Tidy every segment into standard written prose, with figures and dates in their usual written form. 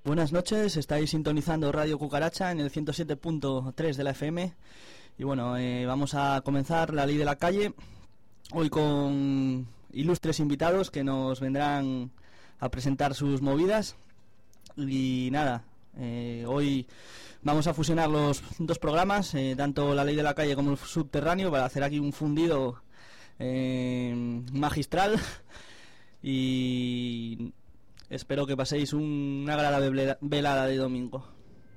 Buenas noches, estáis sintonizando Radio Cucaracha en el 107.3 de la FM. Y bueno, vamos a comenzar La Ley de la Calle, hoy con ilustres invitados que nos vendrán a presentar sus movidas. Y nada, hoy vamos a fusionar los dos programas, tanto La Ley de la Calle como el Subterráneo, para hacer aquí un fundido magistral. Y espero que paséis una agradable velada de domingo.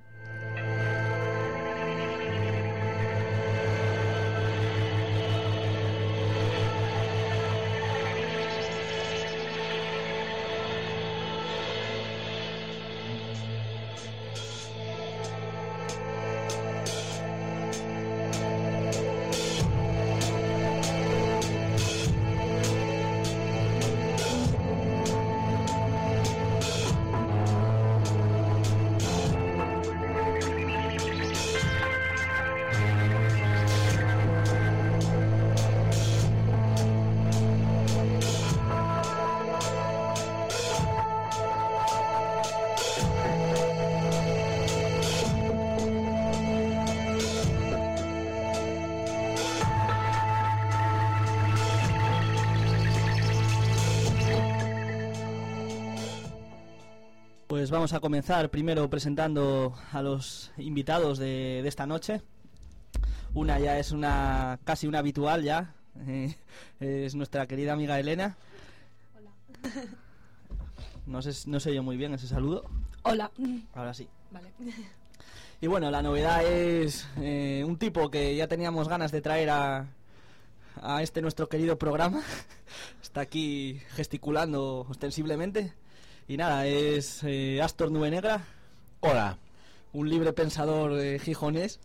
Pues vamos a comenzar primero presentando a los invitados de esta noche. Una ya es casi una habitual ya, es nuestra querida amiga Elena. Hola. No sé yo muy bien ese saludo. Hola. Ahora sí. Vale. Y bueno, la novedad es un tipo que ya teníamos ganas de traer a este nuestro querido programa. Está aquí gesticulando ostensiblemente. Y nada, es Astor Nube Negra. Hola. Un libre pensador gijonés.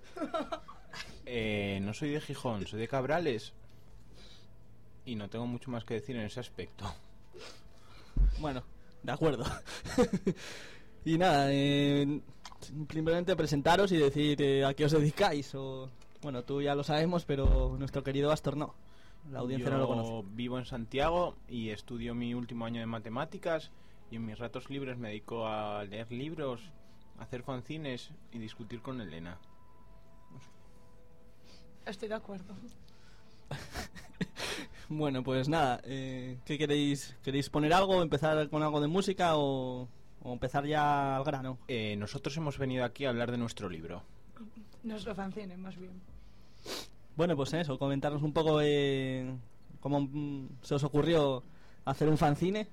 No soy de Gijón, soy de Cabrales. Y no tengo mucho más que decir en ese aspecto. Bueno, de acuerdo. Y nada, simplemente presentaros y decir a qué os dedicáis. Bueno, tú ya lo sabemos, pero nuestro querido Astor no. La audiencia no lo conoce. Yo vivo en Santiago y estudio mi último año de matemáticas. Y en mis ratos libres me dedico a leer libros, a hacer fanzines y discutir con Elena. Estoy de acuerdo. Bueno, pues nada, ¿qué queréis? ¿Queréis poner algo, empezar con algo de música o empezar ya al grano? Nosotros hemos venido aquí a hablar de nuestro libro. Nuestro fanzine, más bien. Bueno, pues eso, comentaros un poco cómo se os ocurrió hacer un fanzine.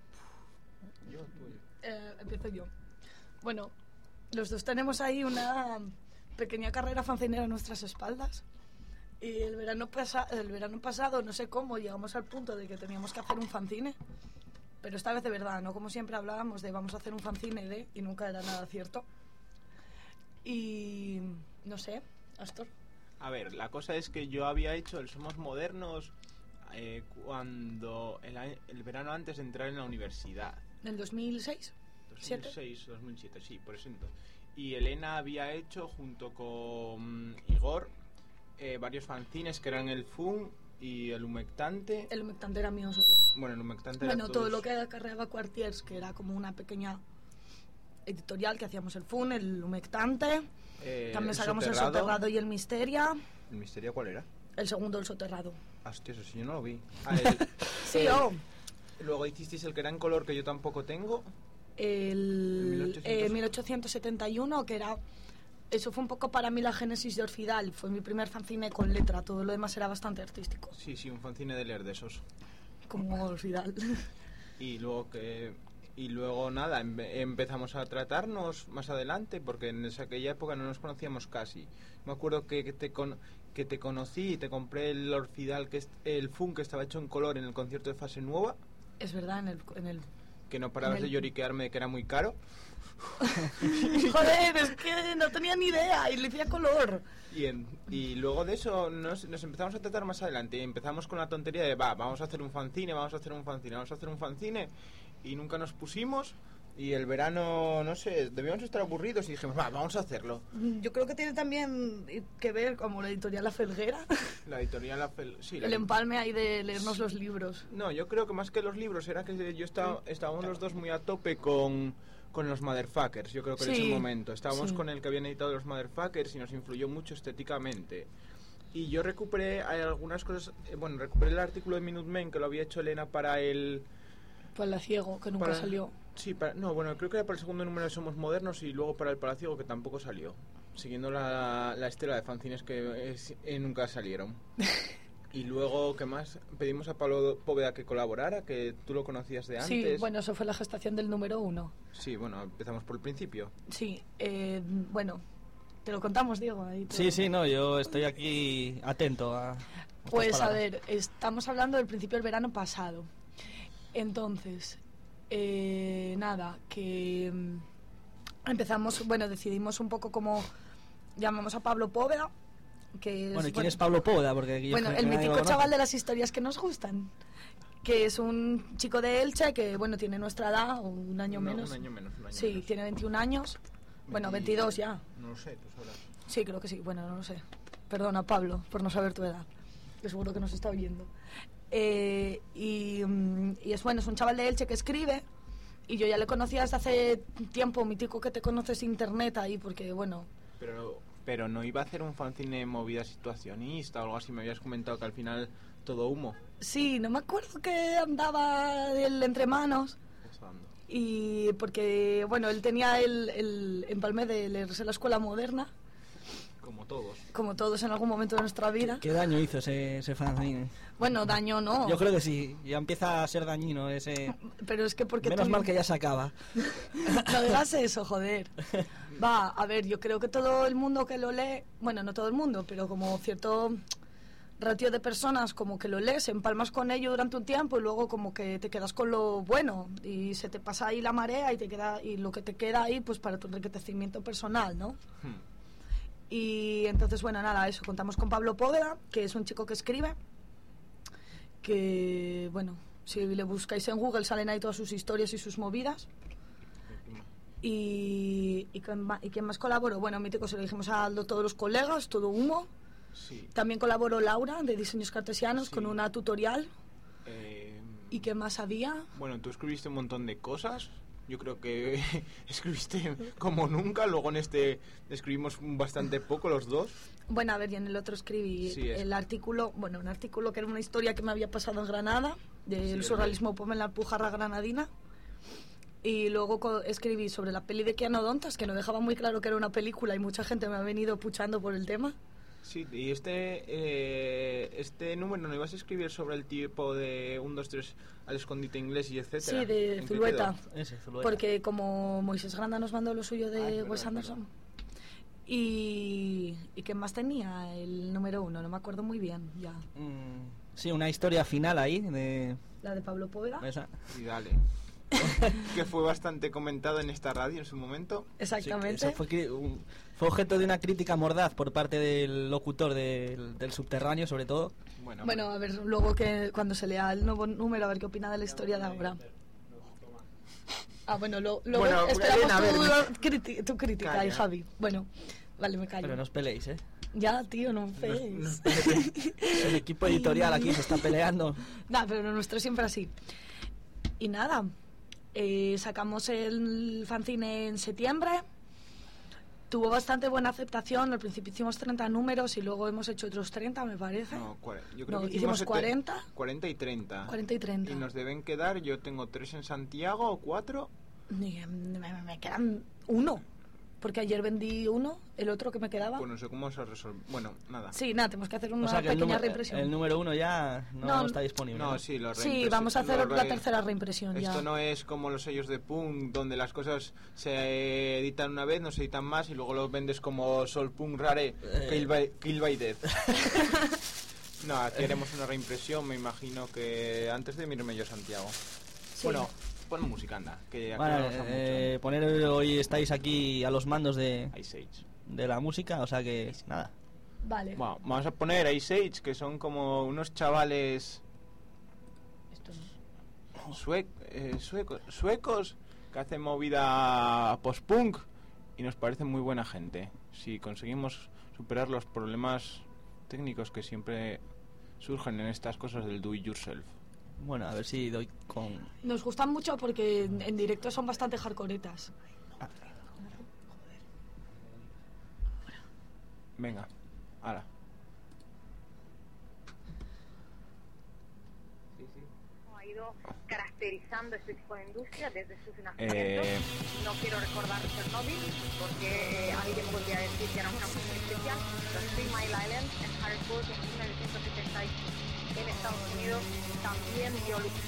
Empiezo yo. Bueno, los dos tenemos ahí una pequeña carrera fancinera a nuestras espaldas. Y el verano pasado, no sé cómo, llegamos al punto de que teníamos que hacer un fanzine. Pero esta vez de verdad, no como siempre hablábamos de vamos a hacer un fanzine y nunca era nada cierto. Y no sé, Astor. A ver, la cosa es que yo había hecho el Somos Modernos cuando el verano antes de entrar en la universidad. ¿En el 2006? 2006, 2007, sí, por eso entonces. Y Elena había hecho junto con Igor varios fanzines que eran el FUN y el Humectante. El Humectante era mío solo. Bueno, el Humectante era todo lo que acarreaba Quartiers, que era como una pequeña editorial que hacíamos el FUN, el Humectante. También sacamos el Soterrado y el Misteria. ¿El Misteria cuál era? El segundo, el Soterrado. Hostia, eso sí, yo no lo vi. Sí, Luego hicisteis el que era en color, que yo tampoco tengo. El 1871, que era... Eso fue un poco para mí la génesis de Orfidal. Fue mi primer fanzine con letra. Todo lo demás era bastante artístico. Sí, un fanzine de leer de esos. Como Orfidal. Y luego nada, empezamos a tratarnos más adelante, porque en aquella época no nos conocíamos casi. Me acuerdo que te conocí y te compré el Orfidal, que es el FUN, que estaba hecho en color en el concierto de Fase Nueva. Es verdad, en el que no parabas de lloriquearme de que era muy caro. Joder, es que no tenía ni idea y le hacía color. Y luego de eso nos empezamos a tratar más adelante. Y empezamos con la tontería de vamos a hacer un fanzine, y nunca nos pusimos. Y el verano, no sé, debíamos estar aburridos y dijimos, vamos a hacerlo. Yo creo que tiene también que ver como la editorial La Felguera. La editorial La Felguera, sí. El empalme ahí de leernos los libros. No, yo creo que más que los libros era que estábamos los dos muy a tope con con los Motherfuckers, yo creo que en Sí, ese momento. Estábamos sí. con el que habían editado los Motherfuckers y nos influyó mucho estéticamente. Y yo recuperé algunas cosas, recuperé el artículo de Minutemen que lo había hecho Elena para el... Palaciego, que nunca para- salió. Sí, creo que era para el segundo número de Somos Modernos y luego para el Palaciego, que tampoco salió. Siguiendo la estela de fanzines que nunca salieron. Y luego, ¿qué más? Pedimos a Pablo Póveda que colaborara, que tú lo conocías de antes. Sí, bueno, eso fue la gestación del número 1. Sí, bueno, empezamos por el principio. Sí, bueno, te lo contamos, Diego. Ahí te Sí, lo- sí, no, yo estoy aquí atento a... Pues estas a palabras. ver, estamos hablando del principio del verano pasado. Entonces, nada, que empezamos, bueno, decidimos un poco cómo llamamos a Pablo Póveda, que es, Bueno, ¿y quién es Pablo Póveda? Porque yo bueno, creo que el nadie lo mítico conoce. chaval de las historias que nos gustan, que es un chico de Elche que, bueno, tiene nuestra edad, un año No, menos. Un año menos. Sí, menos. tiene 21 años. Bueno, 22 ya. No lo sé, tú sabrás. Sí, creo que sí. Bueno, no lo sé. Perdona, Pablo, por no saber tu edad. Que seguro que nos está oyendo. Y es bueno, es un chaval de Elche que escribe. Y yo ya le conocía desde hace tiempo, mítico que te conoces internet ahí, porque bueno. Pero no iba a hacer un fanzine movida situacionista o algo así. Me habías comentado que al final todo humo. Sí, no me acuerdo que andaba él entre manos. Y porque, bueno, él tenía el empalme de leerse la escuela moderna, Como todos. como todos en algún momento de nuestra vida. ¿Qué daño hizo ese fanzine? Bueno, daño no. Yo creo que sí, ya empieza a ser dañino ese... Pero es que porque Menos tú- mal que ya se acaba. No digas eso, joder. Va, a ver, yo creo que todo el mundo que lo lee, bueno, no todo el mundo, pero como cierto ratio de personas como que lo lees, empalmas con ello durante un tiempo y luego como que te quedas con lo bueno y se te pasa ahí la marea y te queda y lo que te queda ahí pues para tu enriquecimiento personal, ¿no? Y entonces, bueno, nada, eso, contamos con Pablo Póveda, que es un chico que escribe, que, bueno, si le buscáis en Google salen ahí todas sus historias y sus movidas. ¿Y quién más colaboró? Bueno, mítico, se lo dijimos a todos los colegas, todo humo. Sí. También colaboró Laura, de Diseños Cartesianos, Sí. con una tutorial. ¿Y qué más había? Bueno, tú escribiste un montón de cosas. Yo creo que escribiste como nunca. Luego en este escribimos bastante poco los dos. Bueno, a ver, y en el otro escribí Sí, es. el artículo, bueno, un artículo que era una historia que me había pasado en Granada, del Sí, surrealismo pop en la Alpujarra granadina. Y luego escribí sobre la peli de Keanu Dontas, que no dejaba muy claro que era una película y mucha gente me ha venido puchando por el tema. Sí, y este número no ibas a escribir sobre el tipo de 1, 2, 3 al escondite inglés y etcétera. Sí, de ¿En qué Zulueta. quedó? Ese, Zulueta. Porque como Moisés Granda nos mandó lo suyo Ah, de es verdad, Wes es Anderson. ¿Y qué más tenía el número 1? No me acuerdo muy bien ya. Sí, una historia final ahí de... La de Pablo Póveda. Esa. Y dale. Que fue bastante comentado en esta radio en su momento. Exactamente. Sí, eso fue objeto de una crítica mordaz por parte del locutor del subterráneo, sobre todo. Bueno, a ver, luego que cuando se lea el nuevo número, a ver qué opina de la historia de ahora. Ah, bueno, luego Bueno, esperamos Elena, a ver, tu crítica calla. ahí, Javi. Bueno, vale, me callo. Pero no os peleéis, ¿eh? Ya, tío, no me pegues. El equipo editorial aquí se está peleando. Nah, pero lo nuestro es siempre así. Y nada, sacamos el fanzine en septiembre. Tuvo bastante buena aceptación. Al principio hicimos 30 números y luego hemos hecho otros 30, me parece. No, yo creo No, que hicimos 40. 40 y 30. 40 y 30. Y nos deben quedar, yo tengo 3 en Santiago o 4. Me quedan uno. Porque ayer vendí uno, el otro que me quedaba. Pues no sé cómo se resuelve. Bueno, nada. Sí, nada, tenemos que hacer una O sea que pequeña reimpresión. el número 1 ya no No, está disponible. No, sí, lo Sí, vamos a hacer la tercera reimpresión ya. Esto no es como los sellos de Punk, donde las cosas se editan una vez, no se editan más y luego los vendes como Sol Punk Rare, Kill by Death. No, queremos una reimpresión, me imagino que antes de irme yo a Santiago. Sí. Bueno, pon música, anda, que aquí Bueno, no nos mucho. poner hoy estáis aquí a los mandos de Ice Age. la música, o sea que nada. Vale. Bueno, vamos a poner Ice Age, que son como unos chavales Esto no. suecos que hacen movida post-punk y nos parecen muy buena gente. Si conseguimos superar los problemas técnicos que siempre surgen en estas cosas del do it yourself. Bueno, a ver si doy con... Nos gustan mucho porque en directo son bastante hardcoretas. Venga, hala. Ha ido caracterizando este tipo de industria desde sus nacimientos. No quiero recordar Chernobyl porque alguien podría decir que era una cosa especial, pero Three Mile Island en Harrisburg en 1976 en Estados Unidos también dio luz.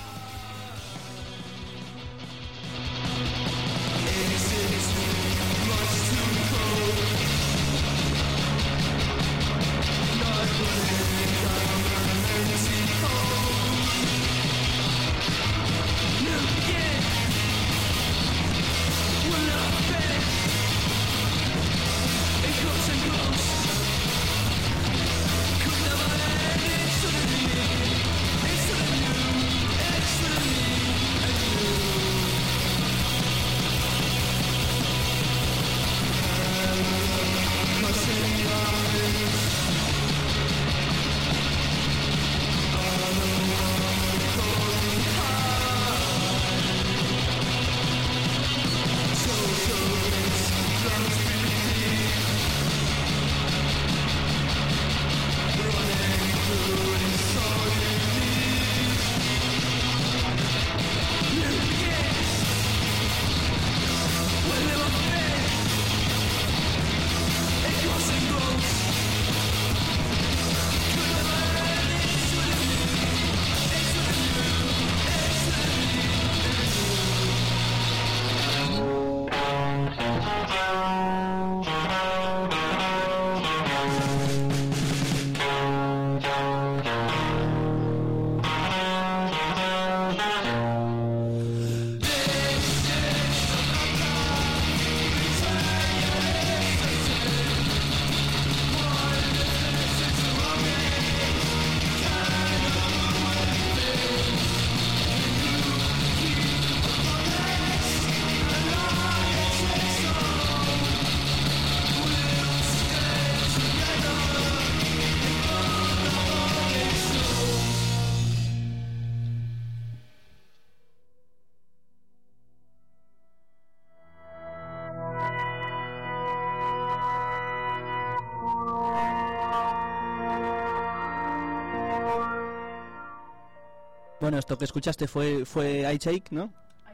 Bueno, esto que escuchaste fue Ice Age, ¿no?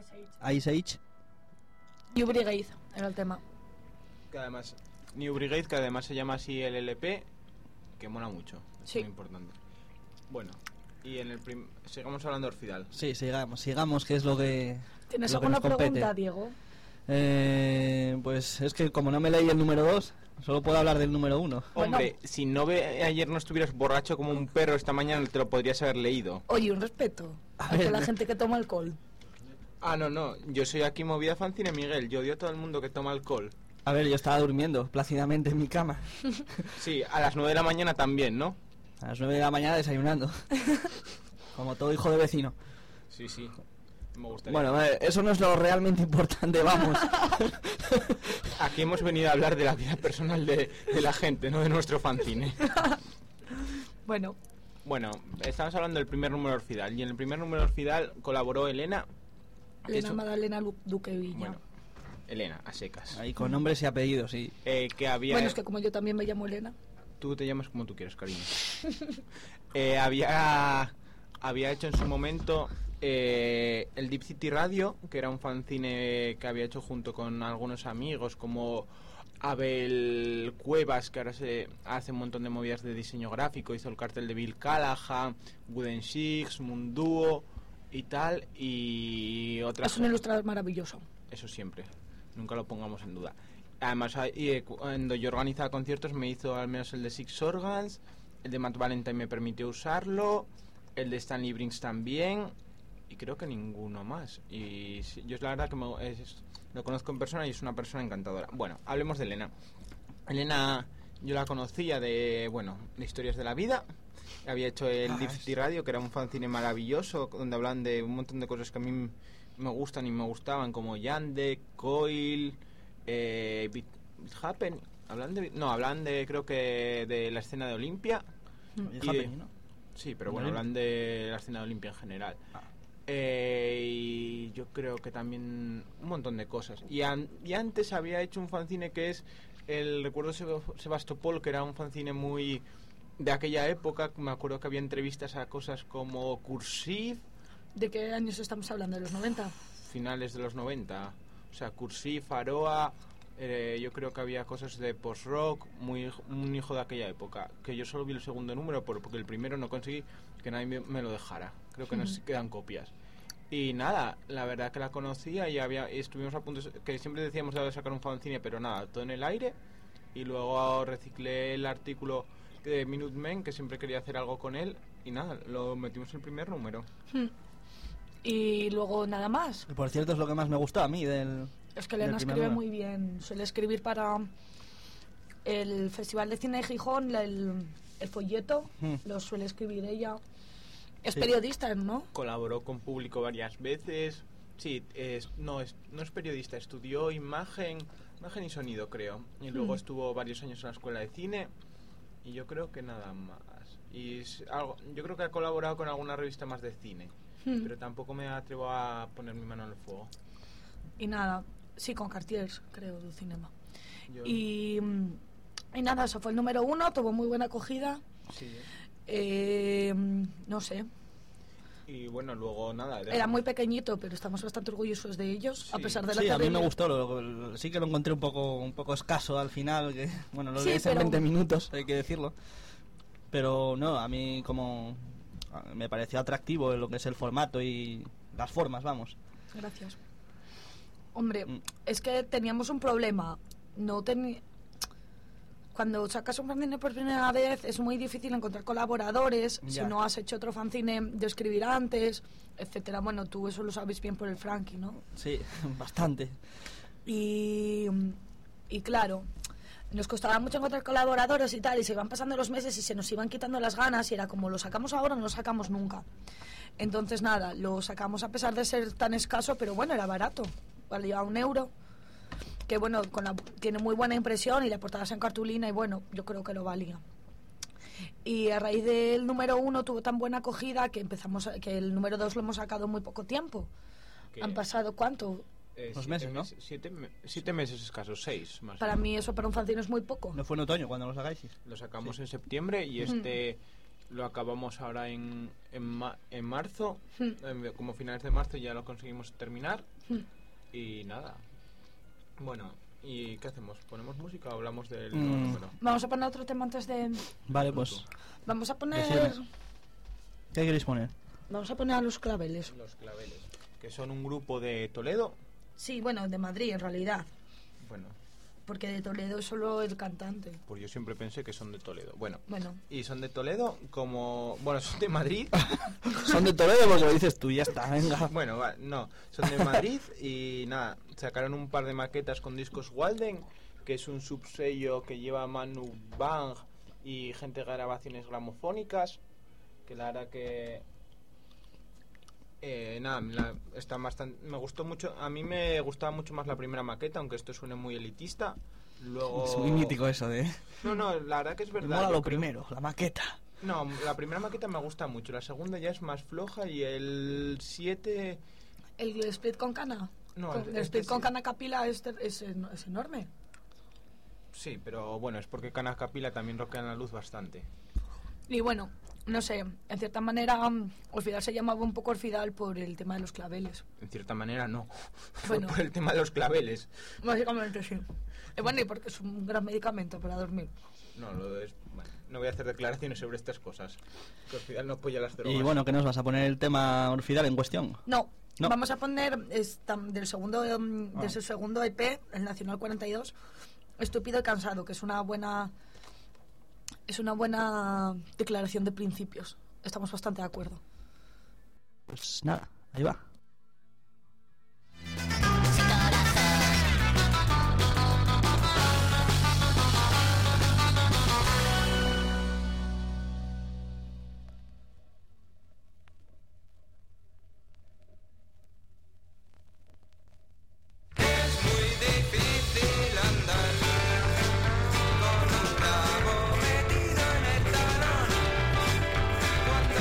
Ice Age. New Brigade era el tema. Que además, New Brigade, que además se llama así el LP, que mola mucho. Es Sí. muy importante. Bueno, y en el sigamos hablando de Orfidal. Sí, sigamos, que es lo que... ¿Tienes lo que alguna nos compete. pregunta, Diego? Pues es que como no me leí el número 2, solo puedo hablar del número 1. Hombre, si ayer no estuvieras borracho como un perro esta mañana, te lo podrías haber leído. Oye, un respeto A hacia ver, la gente que toma alcohol. Ah, no, yo soy aquí movida fanzine, Miguel. Yo odio a todo el mundo que toma alcohol. A ver, yo estaba durmiendo plácidamente en mi cama. Sí, a las 9 de la mañana también, ¿no? A las 9 de la mañana desayunando. Como todo hijo de vecino. Sí, me gustaría. Bueno, eso no es lo realmente importante, vamos. Aquí hemos venido a hablar de la vida personal de la gente, no de nuestro fanzine. Bueno, Bueno, estamos hablando del primer número de Orfidal. Y en el primer número de Orfidal colaboró Elena. Elena Eso- Magdalena Duque Viña. Bueno, Elena, a secas. Ahí con nombres y apellidos, sí. Que había... Bueno, es que como yo también me llamo Elena. Tú te llamas como tú quieres, cariño. Había hecho en su momento el Deep City Radio, que era un fanzine que había hecho junto con algunos amigos como Abel Cuevas, que ahora se hace un montón de movidas de diseño gráfico, hizo el cartel de Bill Callahan, Wooden Six, Munduo y tal, y otras. Es un ilustrador maravilloso. Eso siempre, nunca lo pongamos en duda. Además, cuando yo organizaba conciertos me hizo al menos el de Six Organs, el de Matt Valentine me permitió usarlo, el de Stanley Brinks también, y creo que ninguno más. Y sí, yo es la verdad que lo conozco en persona y es una persona encantadora. Bueno, hablemos de Elena. Elena, yo la conocía de historias de la vida. Había hecho el Deep City Radio, que era un fanzine maravilloso, donde hablan de un montón de cosas que a mí me gustan y me gustaban, como Yandek, Coil, It Happen. Hablan de creo que de la escena de Olimpia. Y Y Happening, ¿no? Sí, pero bueno, hablan de la escena de Olimpia en general. Y yo creo que también un montón de cosas. Y antes había hecho un fanzine que es el Recuerdo Sebastopol, que era un fanzine muy de aquella época. Me acuerdo que había entrevistas a cosas como Cursive. ¿De qué años estamos hablando? ¿De los 90? Finales de los 90. O sea, Cursive, Aroa. Yo creo que había cosas de post-rock, un hijo de aquella época. Que yo solo vi el segundo número porque el primero no conseguí que nadie me lo dejara. Creo que nos quedan copias. Y nada, la verdad que la conocía y estuvimos a punto que siempre decíamos de sacar un fanzine, pero nada, todo en el aire. Y luego reciclé el artículo de Minutemen, que siempre quería hacer algo con él. Y nada, lo metimos en el primer número. Y luego nada más. Y por cierto, es lo que más me gustó a mí del... Es que Elena escribe muy bien. Suele escribir para el Festival de Cine de Gijón, el folleto, lo suele escribir ella. Es periodista, ¿no? Colaboró con Público varias veces. Sí, no es periodista, estudió imagen y sonido, creo. Y luego estuvo varios años en la escuela de cine. Y yo creo que nada más. Y yo creo que ha colaborado con alguna revista más de cine. Pero tampoco me atrevo a poner mi mano en el fuego. Y nada, sí, con Cartiers, creo, del cinema. Y nada, eso fue el número 1, tuvo muy buena acogida. Sí. No sé. Y bueno, luego nada. Era muy pequeñito, pero estamos bastante orgullosos de ellos, sí. A pesar de la Sí, terrible... a mí me gustó, sí que lo encontré un poco escaso al final, que bueno, lo lees pero... en 20 minutos, hay que decirlo. Pero no, a mí como me pareció atractivo lo que es el formato y las formas, vamos. Gracias. Hombre, es que teníamos un problema. Cuando sacas un fanzine por primera vez es muy difícil encontrar colaboradores. Ya. Si no has hecho otro fanzine de escribir antes, etcétera. Bueno, tú eso lo sabes bien por el Frankie, ¿no? Sí, bastante. Y claro, nos costaba mucho encontrar colaboradores y tal, y se iban pasando los meses y se nos iban quitando las ganas y era como, lo sacamos ahora o no lo sacamos nunca. Entonces nada, lo sacamos a pesar de ser tan escaso, pero bueno, era barato, valía €1, que bueno, tiene muy buena impresión y la portada es en cartulina y bueno, yo creo que lo valía. Y a raíz del número 1 tuvo tan buena acogida que que el número 2 lo hemos sacado en muy poco tiempo. ¿Qué? Han pasado, ¿cuánto? 2 meses, ¿no? 7 meses escasos, 6 más. Para mí eso para un fanzine es muy poco. ¿No fue en otoño cuando lo sacáis? Lo sacamos en septiembre y lo acabamos ahora en marzo. Como finales de marzo ya lo conseguimos terminar. Y nada. Bueno, ¿y qué hacemos? ¿Ponemos música o hablamos del número? Vamos a poner otro tema antes de... Vale, pues... Vamos a poner... ¿Qué queréis poner? Vamos a poner a Los Claveles. Los Claveles, que son un grupo de Toledo. Sí, bueno, de Madrid en realidad. Bueno. Porque de Toledo es solo el cantante. Pues yo siempre pensé que son de Toledo. Bueno. Y son de Toledo como... Bueno, son de Madrid. Son de Toledo porque lo dices tú, ya está, venga. Bueno, no. Son de Madrid y nada, sacaron un par de maquetas con discos Walden, que es un subsello que lleva Manu Bang y gente de grabaciones gramofónicas, que la verdad que... están bastante, me gustó mucho. A mí me gustaba mucho más la primera maqueta, aunque esto suene muy elitista. Luego... Es muy mítico eso de... No, la verdad que es verdad. Mola lo primero, la maqueta. No, la primera maqueta me gusta mucho. La segunda ya es más floja y el 7... ¿El split con cana? No, el split con cana capila es enorme. Sí, pero bueno, es porque Cana Capila también roquean la luz bastante. Y bueno, no sé, en cierta manera Orfidal se llamaba un poco Orfidal por el tema de los claveles. En cierta manera no, bueno, por el tema de los claveles. Básicamente sí. Bueno, y porque es un gran medicamento para dormir. No, no voy a hacer declaraciones sobre estas cosas. Que Orfidal no apoya las drogas. Y bueno, ¿qué nos vas a poner el tema Orfidal en cuestión? No. Vamos a poner del su segundo EP, el Nacional 42, Estúpido y Cansado, que es una buena declaración de principios. Estamos bastante de acuerdo. Pues nada, ahí va. Cuando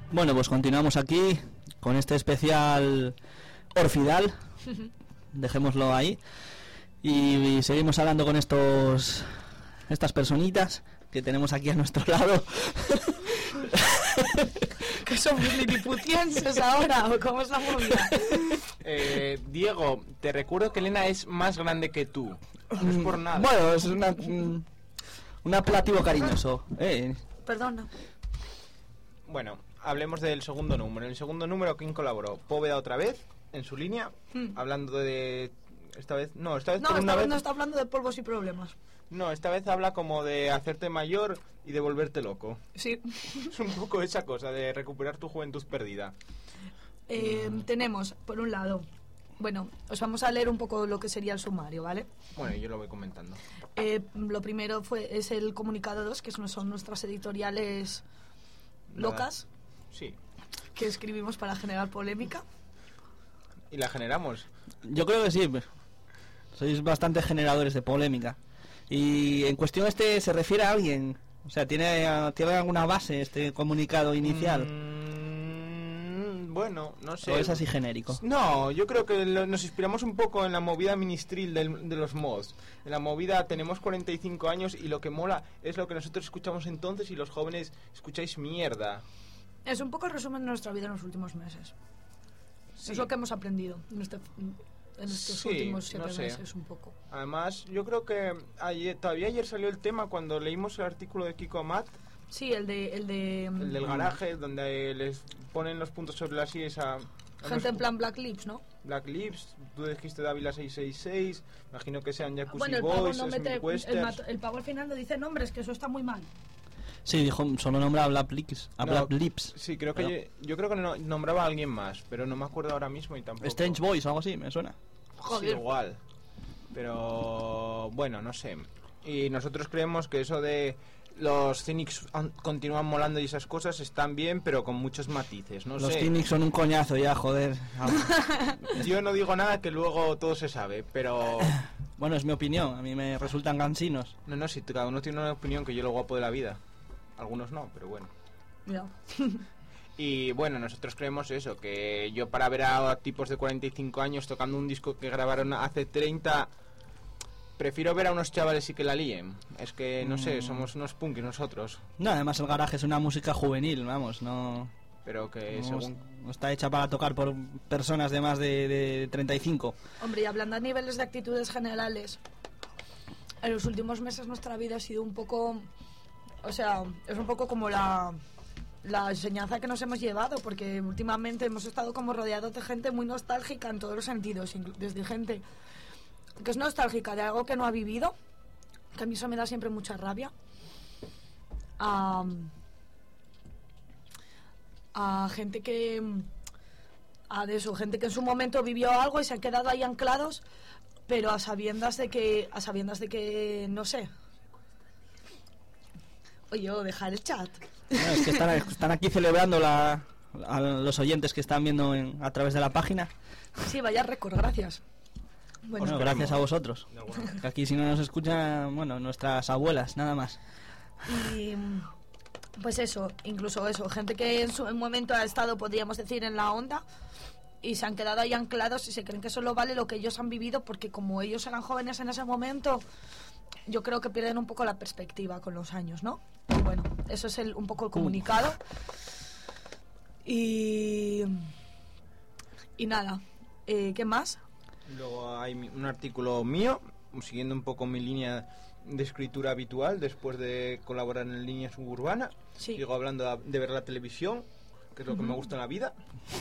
Bueno, pues continuamos aquí con este especial Orfidal. Dejémoslo ahí. Y seguimos hablando con estas personitas que tenemos aquí a nuestro lado. ¿Que somos liliputienses ahora o cómo es la movida? Diego, te recuerdo que Elena es más grande que tú. No es por nada. Bueno, es un apelativo cariñoso. Perdona. Bueno, hablemos del segundo número. En el segundo número, ¿quién colaboró? Póveda otra vez, en su línea, hablando de... Esta vez No, por esta una vez vez no está hablando de polvos y problemas. No, esta vez habla como de hacerte mayor y de volverte loco. Sí. Es un poco esa cosa de recuperar tu juventud perdida. Tenemos, por un lado, bueno, os vamos a leer un poco lo que sería el sumario, ¿vale? Bueno, yo lo voy comentando. Lo primero es el comunicado 2, que son nuestras editoriales locas. Sí. Que escribimos para generar polémica. ¿Y la generamos? Yo creo que sí. Sois bastante generadores de polémica. Y en cuestión se refiere a alguien. O sea, ¿tiene alguna base este comunicado inicial? Bueno, no sé. ¿O es así genérico? No, yo creo que nos inspiramos un poco en la movida ministril de los mods. En la movida tenemos 45 años y lo que mola es lo que nosotros escuchamos entonces y los jóvenes escucháis mierda. Es un poco el resumen de nuestra vida en los últimos meses. Sí. Es lo que hemos aprendido en estos últimos 7 meses un poco. Además, yo creo que todavía ayer salió el tema cuando leímos el artículo de Kiko Amat. Sí, el del garaje, donde les ponen los puntos sobre las IES a gente en plan Black Lips, ¿no? Black Lips, tú dijiste Dávila 666, imagino que sean Jacuzzi bueno, el pavo Boys, no mete, Westers. el pavo al final no dice nombres, que eso está muy mal. Sí, dijo, solo nombra a Black Lips. Black Lips. Sí, creo que yo creo que nombraba a alguien más, pero no me acuerdo ahora mismo y tampoco. Strange Boys o algo así, me suena. Joder. Sí, igual. Pero bueno, no sé. Y nosotros creemos que eso de los Cynics continúan molando y esas cosas están bien, pero con muchos matices, no Los sé. Cynics son un coñazo ya, joder. Yo no digo nada que luego todo se sabe, pero... Bueno, es mi opinión, a mí me resultan cansinos. No, si cada uno tiene una opinión, que yo lo guapo de la vida. Algunos no, pero bueno. Ya. Y bueno, nosotros creemos eso, que yo para ver a tipos de 45 años tocando un disco que grabaron hace 30, prefiero ver a unos chavales y que la líen. Es que, no sé, somos unos punkis nosotros. No, además el garaje es una música juvenil, vamos, no... Pero que no está hecha para tocar por personas de más de 35. Hombre, y hablando a niveles de actitudes generales, en los últimos meses nuestra vida ha sido un poco... O sea, es un poco como la enseñanza que nos hemos llevado, porque últimamente hemos estado como rodeados de gente muy nostálgica en todos los sentidos, desde gente que es nostálgica de algo que no ha vivido, que a mí eso me da siempre mucha rabia, a gente que gente que en su momento vivió algo y se han quedado ahí anclados, pero a sabiendas de que no sé. Oye, dejar el chat. No, es que están aquí celebrando a los oyentes que están viendo a través de la página. Sí, vaya récord, gracias. Bueno, gracias a vosotros. Que aquí si no nos escuchan, bueno, nuestras abuelas, nada más. Y pues eso, incluso eso, gente que en su momento ha estado, podríamos decir, en la onda y se han quedado ahí anclados y se creen que solo vale lo que ellos han vivido, porque como ellos eran jóvenes en ese momento, yo creo que pierden un poco la perspectiva con los años, ¿no? Y bueno, eso es un poco el comunicado. Y nada, ¿qué más? Luego hay un artículo mío, siguiendo un poco mi línea de escritura habitual, después de colaborar en Línea Suburbana. Sí. Sigo hablando de ver la televisión, que es lo que me gusta en la vida.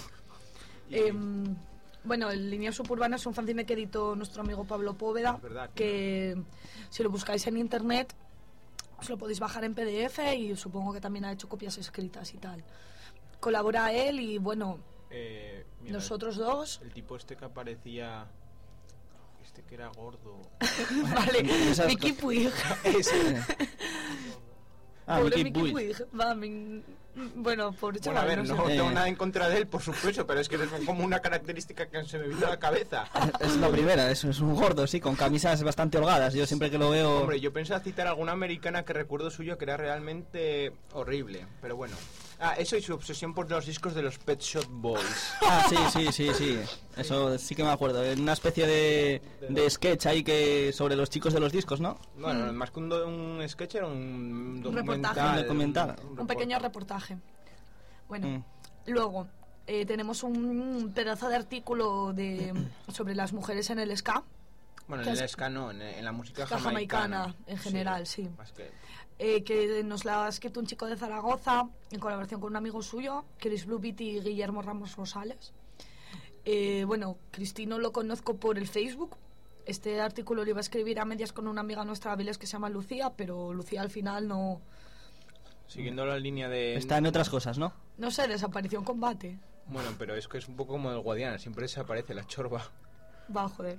Bueno, el Línea Suburbana es un fanzine que editó nuestro amigo Pablo Póveda, que si lo buscáis en internet os lo podéis bajar en PDF y supongo que también ha hecho copias escritas y tal. Colabora él y bueno, mira, nosotros dos. El tipo este que aparecía, que era gordo. Vale, Mickey Puig. Pobre Mickey Puig. Bueno, pobre chaval. Bueno, a ver, no tengo nada en contra de él, por supuesto, pero es que es como una característica que se me vino a la cabeza. Es la primera, es un gordo, sí, con camisas bastante holgadas. Yo siempre que lo veo... Hombre, yo pensaba citar a alguna americana que recuerdo suyo que era realmente horrible, pero bueno. Eso y su obsesión por los discos de los Pet Shop Boys. Ah, sí. Eso sí que me acuerdo. Una especie de sketch ahí que sobre los chicos de los discos, ¿no? Bueno, más que un sketch era un documental. Un pequeño reportaje. Bueno, luego tenemos un pedazo de artículo sobre las mujeres en el ska. Bueno, en el ska no, en la música jamaicana en general, sí. Que nos la ha escrito un chico de Zaragoza en colaboración con un amigo suyo, Chris Bluebit y Guillermo Ramos Rosales. Bueno, Cristino lo conozco por el Facebook. Este artículo lo iba a escribir a medias con una amiga nuestra Avilés que se llama Lucía, pero Lucía al final no... Siguiendo la línea de... Está en otras cosas, ¿no? No sé, desaparición combate. Bueno, pero es que es un poco como el Guadiana, siempre desaparece la chorba. Va, joder.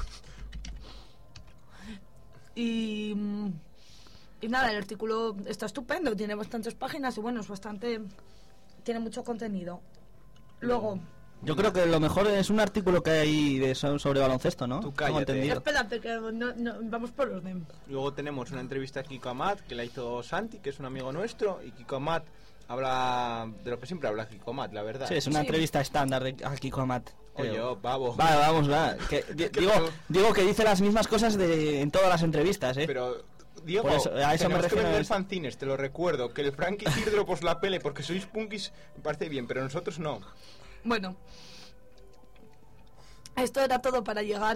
Y nada, el artículo está estupendo, tiene bastantes páginas y bueno, es bastante... tiene mucho contenido. Luego... Yo creo que lo mejor es un artículo que hay sobre baloncesto, ¿no? Tú cállate. Espérate, que no, vamos por orden. Luego tenemos una entrevista a Kiko Amat, que la hizo Santi, que es un amigo nuestro, y Kiko Amat habla de lo que siempre habla Kiko Amat, la verdad. Sí, es una entrevista estándar a Kiko Amat. Oye, babo. Vamos. Digo que dice las mismas cosas en todas las entrevistas, ¿eh? Pero, Diego, a eso me refiero. Que vender fanzines, te lo recuerdo. Que el Frankie Tirdro pues la pele porque sois punkis me parece bien, pero nosotros no. Bueno, esto era todo para llegar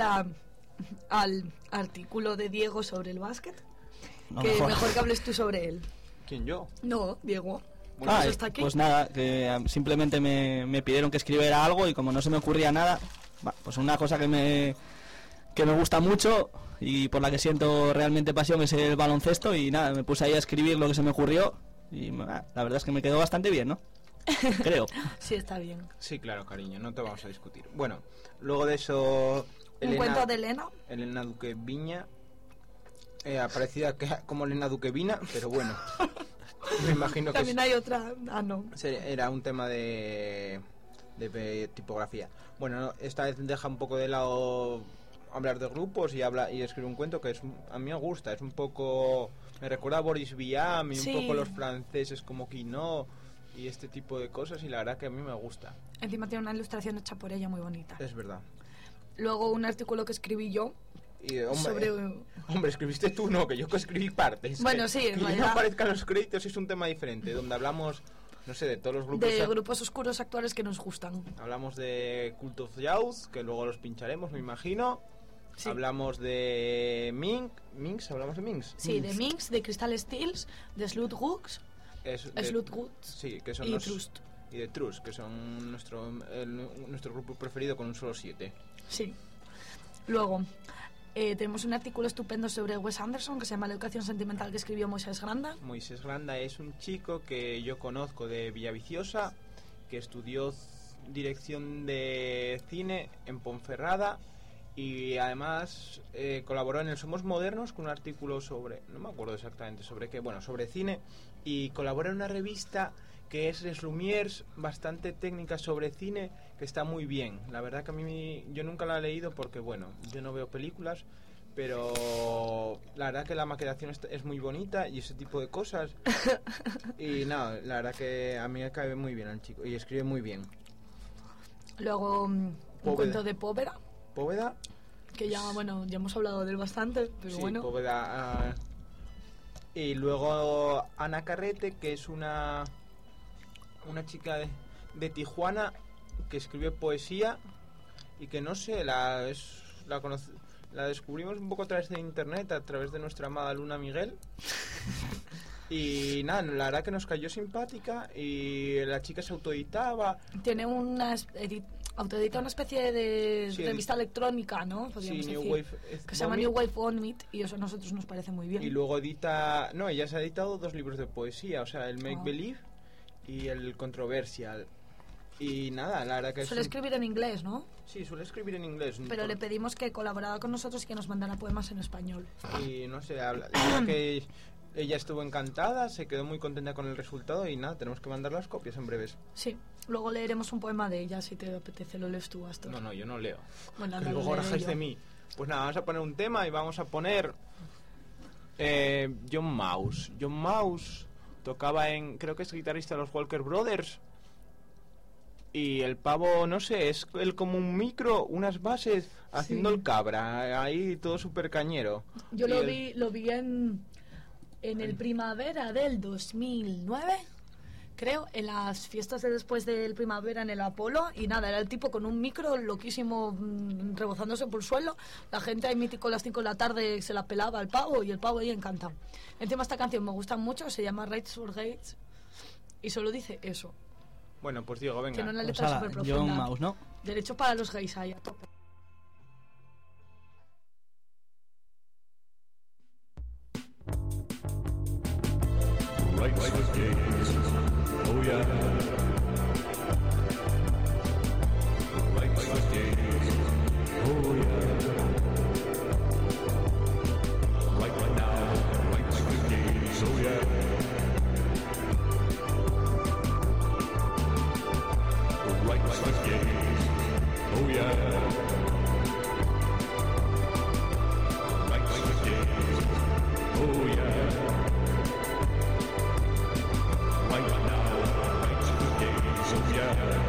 al artículo de Diego sobre el básquet. Mejor que hables tú sobre él. ¿Quién, yo? No, Diego. Bueno, pues está aquí. Pues nada, que simplemente me pidieron que escribiera algo y como no se me ocurría nada, pues una cosa que me gusta mucho y por la que siento realmente pasión es el baloncesto y nada, me puse ahí a escribir lo que se me ocurrió y la verdad es que me quedó bastante bien, ¿no? Creo. Sí, está bien. Sí, claro, cariño, no te vamos a discutir. Bueno, luego de eso... ¿Un cuento de Elena? Elena Duque Viña, aparecida como Elena Duque Vina, pero bueno... Me imagino que también hay otra. No. Era un tema de tipografía. Bueno, esta vez deja un poco de lado hablar de grupos y escribe un cuento que a mí me gusta. Es un poco... Me recuerda a Boris Vian y un poco los franceses como Quinault y este tipo de cosas y la verdad que a mí me gusta. Encima tiene una ilustración hecha por ella muy bonita. Es verdad. Luego un artículo que escribí yo. Y, hombre, escribiste tú, no, que yo escribí partes. Bueno, sí, en realidad. Que no aparezcan los créditos es un tema diferente, donde hablamos, no sé, de todos los grupos... De grupos oscuros actuales que nos gustan. Hablamos de Cult of Youth, que luego los pincharemos, me imagino. Sí. Hablamos de Minx, ¿hablamos de Minx? Sí, de Minx, de Crystal Steels, de Slutguts. Sí, que son y Trust. Y de Trust, que son nuestro grupo preferido con un solo 7. Sí. Luego... tenemos un artículo estupendo sobre Wes Anderson que se llama La educación sentimental que escribió Moisés Granda. Moisés Granda es un chico que yo conozco de Villaviciosa, que estudió dirección de cine en Ponferrada y además colaboró en el Somos Modernos con un artículo sobre, no me acuerdo exactamente sobre qué, bueno, sobre cine, y colaboró en una revista que es Les Lumières, bastante técnica sobre cine, que está muy bien. La verdad que a mí, yo nunca la he leído porque, bueno, yo no veo películas, pero la verdad que la maquetación es muy bonita y ese tipo de cosas. Y nada, la verdad que a mí me cae muy bien el chico y escribe muy bien. Luego, un cuento de Póveda. ¿Póveda? Que ya, bueno, ya hemos hablado de él bastante, pero sí, bueno. Póveda. Y luego Ana Carrete, que es una chica de Tijuana que escribe poesía y que no sé, la descubrimos un poco a través de internet, a través de nuestra amada Luna Miguel. Y nada, la verdad que nos cayó simpática y la chica se autoeditaba. Tiene autoedita una especie de revista electrónica, ¿no? Podríamos decir. Wave, que se llama New Wave Vomit y eso a nosotros nos parece muy bien. Y luego ella se ha editado 2 libros de poesía, o sea, el Make Believe y el Controversial. Y nada, la verdad que suele escribir en inglés, ¿no? Sí, suele escribir en inglés. Pero le pedimos que colaborara con nosotros y que nos mandara poemas en español. Y no sé, la verdad que ella estuvo encantada, se quedó muy contenta con el resultado y nada, tenemos que mandar las copias en breves. Sí, luego leeremos un poema de ella, si te apetece, lo lees tú, Astor. No, yo no leo. Bueno, que luego rajáis de mí. Pues nada, vamos a poner un tema y vamos a poner John Mouse. John Mouse tocaba en, creo que es guitarrista de los Walker Brothers. Y el pavo, no sé, es él como un micro, unas bases, haciendo el cabra, ahí todo súper cañero. Yo lo vi en el primavera del 2009, creo, en las fiestas de después del primavera en el Apolo, y nada, era el tipo con un micro loquísimo, rebozándose por el suelo, la gente ahí mítico a las 5 de la tarde se la pelaba al pavo, y el pavo ahí encantado. Encima esta canción me gusta mucho, se llama Rights for Gates, y solo dice eso. Bueno, pues Diego, venga. Tiene una letra súper profunda. John Mouse, ¿no? Derecho para los gays ahí, a tope. Rights for gays. Oh yeah. Rights for gays. Oh yeah. Right now. Rights for gays. Oh yeah. Rights for gays. Oh yeah. Rights for gays. Oh yeah. Right now, rights for gays. Oh yeah.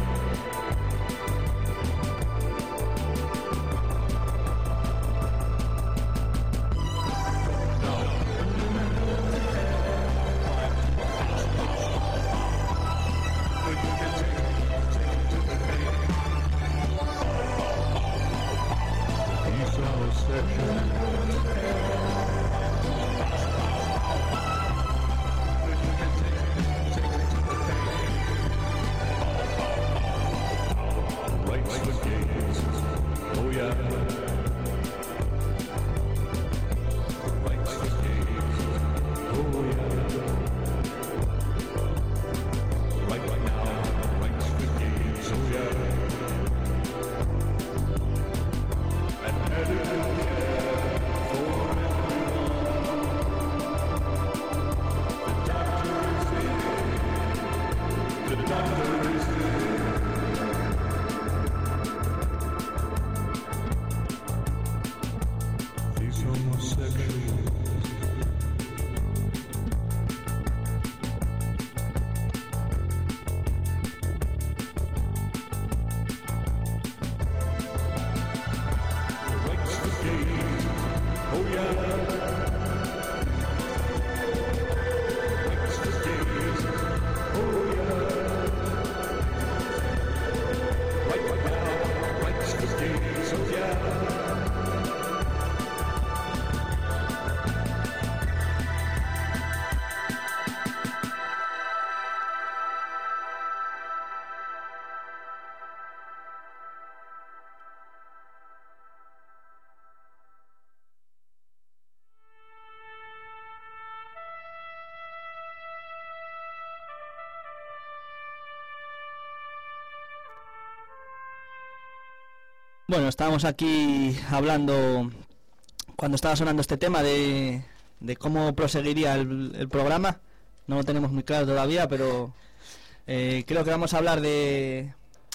Bueno, estábamos aquí hablando cuando estaba sonando este tema de cómo proseguiría el programa. No lo tenemos muy claro todavía, pero creo que vamos a hablar de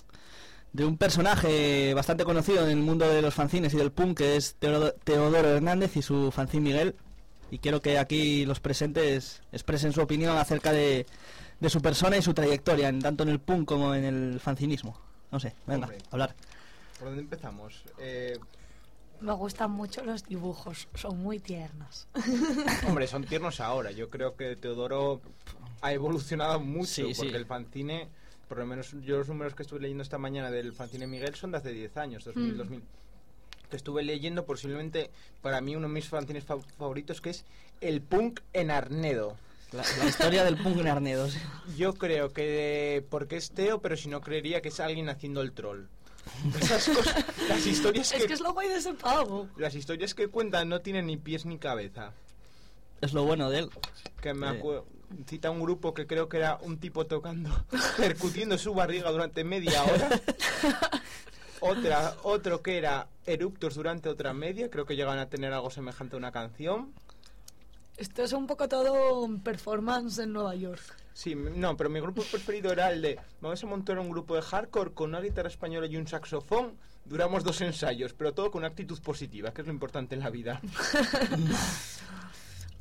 un personaje bastante conocido en el mundo de los fanzines y del punk, que es Teodoro Hernández y su fanzine Miguel. Y quiero que aquí los presentes expresen su opinión acerca de su persona y su trayectoria, tanto en el punk como en el fanzinismo. No sé, venga, Hombre, hablar. ¿Por dónde empezamos? Me gustan mucho los dibujos, son muy tiernos. Hombre, son tiernos ahora. Yo creo que Teodoro ha evolucionado mucho, Sí, porque sí. el fanzine, por lo menos yo los números que estuve leyendo esta mañana del fanzine Miguel son de hace 10 años, 2000, que estuve leyendo posiblemente para mí uno de mis fanzines favoritos, que es El Punk en Arnedo. La historia del punk en Arnedo. Sí. Yo creo que porque es Teo, pero si no creería que es alguien haciendo el troll. Esas cosas, las historias Es que es lo guay de ese pavo. las historias que cuentan no tienen ni pies ni cabeza. Es lo bueno de él. Que me acuerdo, cita un grupo que creo que era un tipo tocando, percutiendo su barriga durante media hora. Otro que era eructos durante otra media, creo que llegan a tener algo semejante a una canción. Esto es un poco todo performance en Nueva York. Sí, no, pero mi grupo preferido era el de vamos a montar un grupo de hardcore con una guitarra española y un saxofón. Duramos 2 ensayos, pero todo con una actitud positiva, que es lo importante en la vida.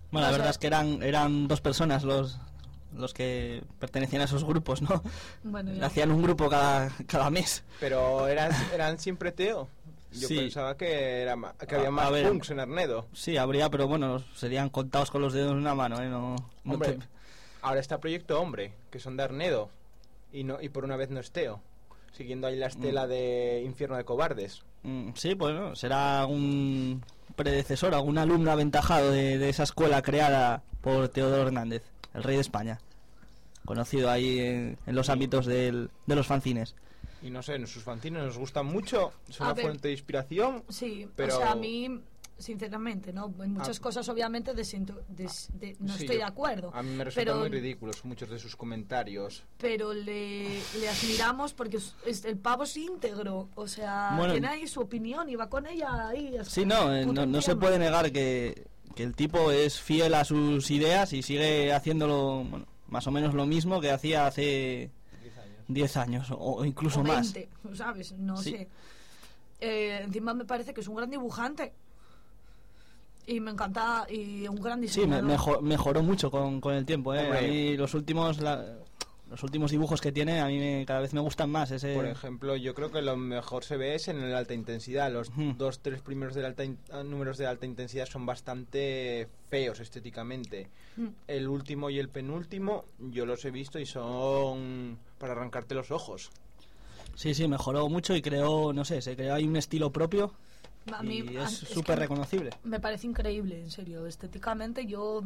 Bueno, la No sé. verdad es que eran 2 personas los que pertenecían a esos grupos, ¿no? Bueno, ya. Hacían un grupo cada mes. Pero eran siempre Teo. Yo Sí. pensaba que había A más ver. punks en Arnedo. Sí, habría, pero bueno, serían contados con los dedos de una mano, ¿eh? No Hombre, te- ahora está Proyecto Hombre, que son de Arnedo. Y por una vez no es Teo. Siguiendo ahí la estela de Infierno de Cobardes. Sí, pues no, será un predecesor, algún alumno aventajado de esa escuela creada por Teodoro Hernández, el rey de España, conocido ahí en los ámbitos de los fanzines. Y no sé, sus fanzines nos gustan mucho. Son A una ver. fuente de inspiración. Sí, Pero- o sea, a mí, sinceramente, ¿no? En muchas Ah. cosas, obviamente, no Sí, estoy yo- de acuerdo. A mí me resultan pero, muy ridículos muchos de sus comentarios. pero le admiramos porque el pavo es íntegro. O sea, Bueno, tiene ahí su opinión y va con ella ahí. hasta Sí, no, el puto no se infierno. puede negar que el tipo es fiel a sus ideas y sigue haciéndolo, bueno, más o menos lo mismo que hacía hace 10 años o incluso O más. 20, ¿sabes? No Sí. sé. Encima me parece que es un gran dibujante. Y me encanta, y un gran Sí, diseñador. mejoró mucho con el tiempo, ¿eh? Hombre. A mí los últimos dibujos que tiene a mí cada vez me gustan más. Por ejemplo, yo creo que lo mejor se ve es en el alta intensidad. Los Ujú. 2-3 primeros números de alta intensidad son bastante feos estéticamente. Mm. El último y el penúltimo yo los he visto y son para arrancarte los ojos. Sí, mejoró mucho y creó, no sé, se creó ahí un estilo propio A mí, y es es que súper reconocible. Me parece increíble, en serio. Estéticamente yo...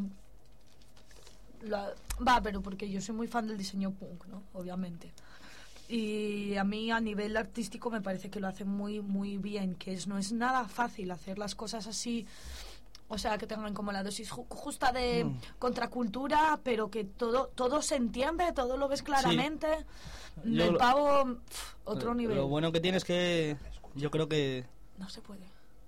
pero porque yo soy muy fan del diseño punk, ¿no? Obviamente. Y a mí a nivel artístico me parece que lo hace muy, muy bien. Que no es nada fácil hacer las cosas así... O sea, que tengan como la dosis justa de contracultura, pero que todo se entiende, todo lo ves claramente. Yo El lo- pavo, otro nivel. Lo bueno que tiene es que yo creo que No se puede.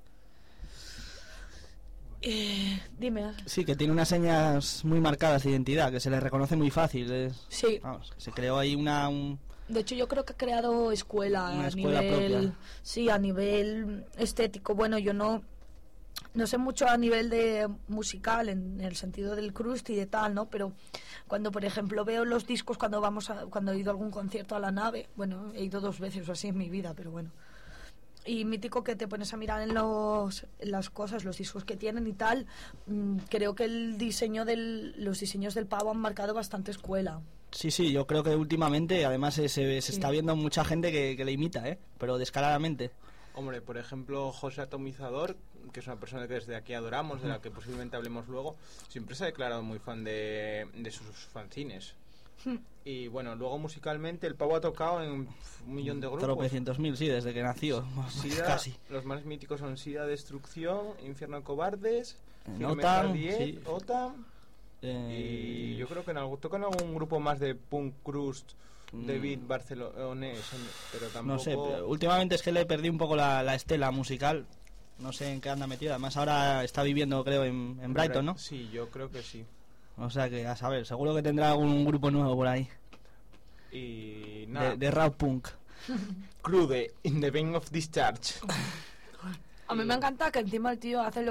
Dime. sí, que tiene unas señas muy marcadas de identidad, que se le reconoce muy fácil. Sí. Vamos, se creó ahí De hecho, yo creo que ha creado escuela Una a escuela nivel, propia. sí, a nivel estético. Bueno, yo no sé mucho a nivel de musical en el sentido del crust y de tal, ¿no? Pero cuando, por ejemplo, veo los discos cuando he ido a algún concierto a la nave, bueno, he ido 2 veces o así en mi vida, pero bueno. Y mítico que te pones a mirar en las cosas, los discos que tienen y tal, creo que los diseños del pavo han marcado bastante escuela. Sí, yo creo que últimamente además se Sí. está viendo mucha gente que le imita, pero descaradamente. Hombre, por ejemplo, José Atomizador, que es una persona que desde aquí adoramos, de la que posiblemente hablemos luego, siempre se ha declarado muy fan de sus fanzines. Y bueno, luego musicalmente el pavo ha tocado en 1.000.000 de grupos. Tropecientos mil, sí, desde que nació. Sida, Casi. Los más míticos son Sida, Destrucción, Infierno de Cobardes, Firme OTAN, Tardiet, sí. OTAN, y yo creo que tocan algún grupo más de punk crust de beat barcelonés, pero tampoco... No sé, pero últimamente es que le perdí un poco la estela musical. No sé en qué anda metido. Además ahora está viviendo, creo, en Brighton, ¿no? Sí, yo creo que sí. O sea que, a saber, seguro que tendrá algún grupo nuevo por ahí. Y nada, De rap punk. Crude, in the vein of discharge. A mí me encanta que encima el tío hace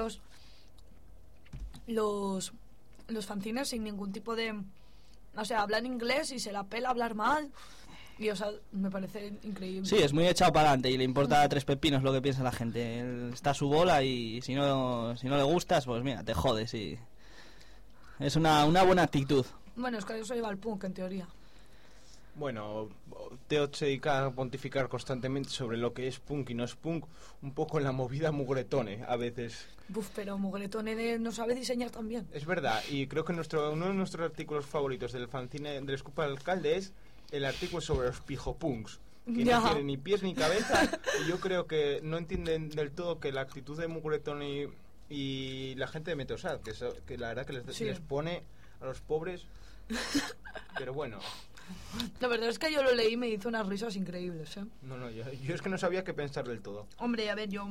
los fanzines sin ningún tipo de... O sea, habla en inglés y se la pela hablar mal. Y, o sea, me parece increíble. Sí, es muy echado para adelante y le importa 3 pepinos lo que piensa la gente. Él está a su bola y si no le gustas, pues mira, te jodes. Y es una buena actitud. Bueno, es que yo soy al punk, en teoría. Bueno, Teo se dedica a pontificar constantemente sobre lo que es punk y no es punk, un poco en la movida mugretone a veces. Buf, pero Mugretone no sabe diseñar también. Es verdad, y creo que uno de nuestros artículos favoritos del fanzine del Escupa del Alcalde es el artículo sobre los pijopunks, que Ya. no tienen ni pies ni cabeza, y yo creo que no entienden del todo que la actitud de Mugretone y la gente de Meteosat, que la verdad que Sí. les pone a los pobres, pero bueno... La verdad es que yo lo leí y me hizo unas risas increíbles, ¿eh? No, yo es que no sabía qué pensar del todo. Hombre, a ver, yo...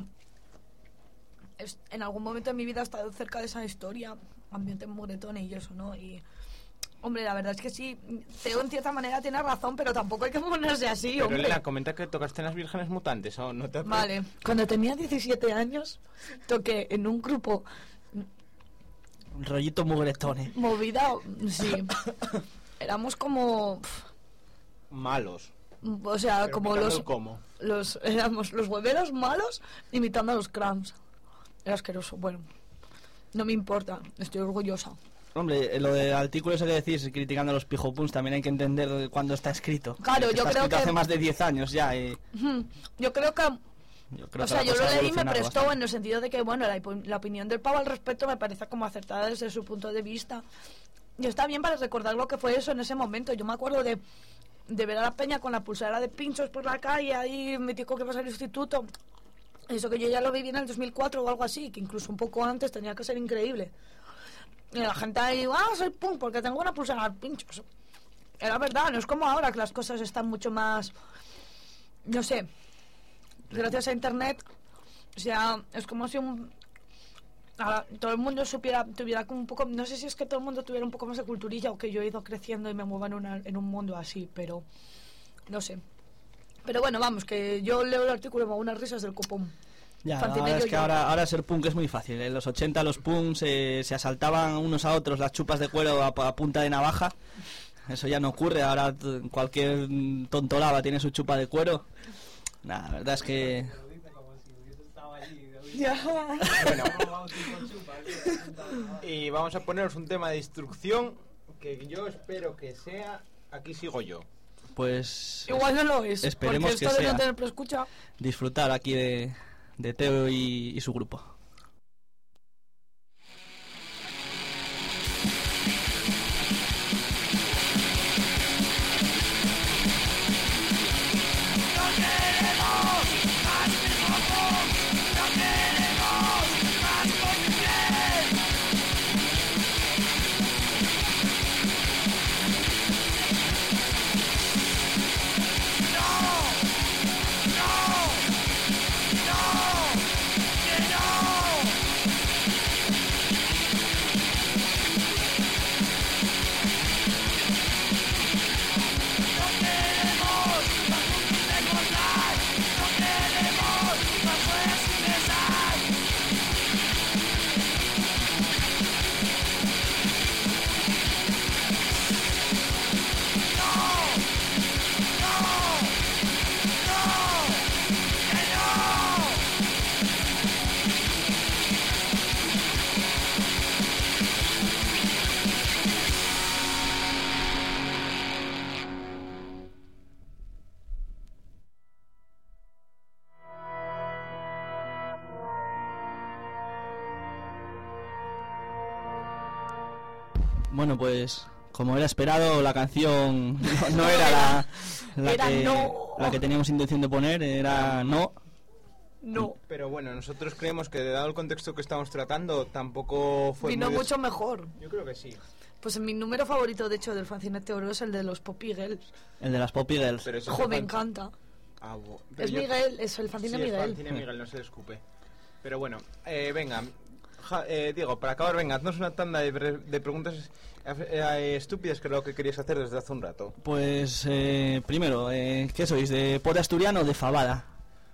en algún momento de mi vida he estado cerca de esa historia, ambiente Mugretone y eso, ¿no? Y... Hombre, la verdad es que sí, Teo en cierta manera tiene razón, pero tampoco hay que ponerse así, Pero hombre. Elena, comenta que tocaste en las Vírgenes Mutantes, ¿o no te Vale, cuando tenía 17 años toqué en un grupo Rollito mugretones. Movida, sí. Éramos como... Malos. O sea, Pero como picando el cómo. éramos los hueveros malos imitando a los Cramps. Era asqueroso. Bueno, no me importa, estoy orgullosa. Hombre, lo del artículo ese que decís, criticando a los pijopuns, también hay que entender cuándo está escrito. Claro, yo está creo escrito que... hace más de 10 años ya. Yo creo que... O sea, yo lo leí y me prestó bastante. en el sentido de que, bueno, la opinión del pavo al respecto me parece como acertada desde su punto de vista. Y está bien para recordar lo que fue eso en ese momento. Yo me acuerdo de ver a la peña con la pulsera de pinchos por la calle, ahí mítico que vas al instituto. Eso que yo ya lo viví en el 2004 o algo así, que incluso un poco antes tenía que ser increíble. Y la gente ahí, soy punk porque tengo una pulsera de pinchos. Era verdad, no es como ahora que las cosas están mucho más... No sé, gracias a internet, o sea, es como si todo el mundo tuviera como un poco, no sé si es que todo el mundo tuviera un poco más de culturilla o que yo he ido creciendo y me muevo en un mundo así, pero no sé. Pero bueno, vamos, que yo leo el artículo y me hago unas risas del copón. Ya, ahora es que ahora ser punk es muy fácil. En los 80 los punks se asaltaban unos a otros las chupas de cuero a punta de navaja. Eso ya no ocurre, ahora cualquier tontolaba tiene su chupa de cuero. Nah, la verdad es que... Bueno, y vamos a poneros un tema de instrucción que yo espero que sea... Aquí sigo yo. Pues... Igual no lo es, esperemos porque que esto de sea no tener escucha. disfrutar aquí de Teo y su grupo. Bueno, pues como era esperado, la canción no era Era no. la que teníamos intención de poner, era no. No, Pero bueno, nosotros creemos que dado el contexto que estamos tratando, tampoco fue vino muy mucho mejor. Yo creo que sí. Pues mi número favorito, de hecho, del fancinete oro es el de los Poppy Girls. El de las Poppy Girls. Pero eso Ojo, es me fan- encanta. Ah, pero Es yo- Miguel, es el fanzine Sí, de es Miguel. fanzine Miguel, no se le escupe. Pero bueno, venga, Diego, para acabar, venga, haznos una tanda de preguntas estúpidas, que es lo que querías hacer desde hace un rato. Pues primero, ¿qué sois? ¿De pote asturiano o de fabada?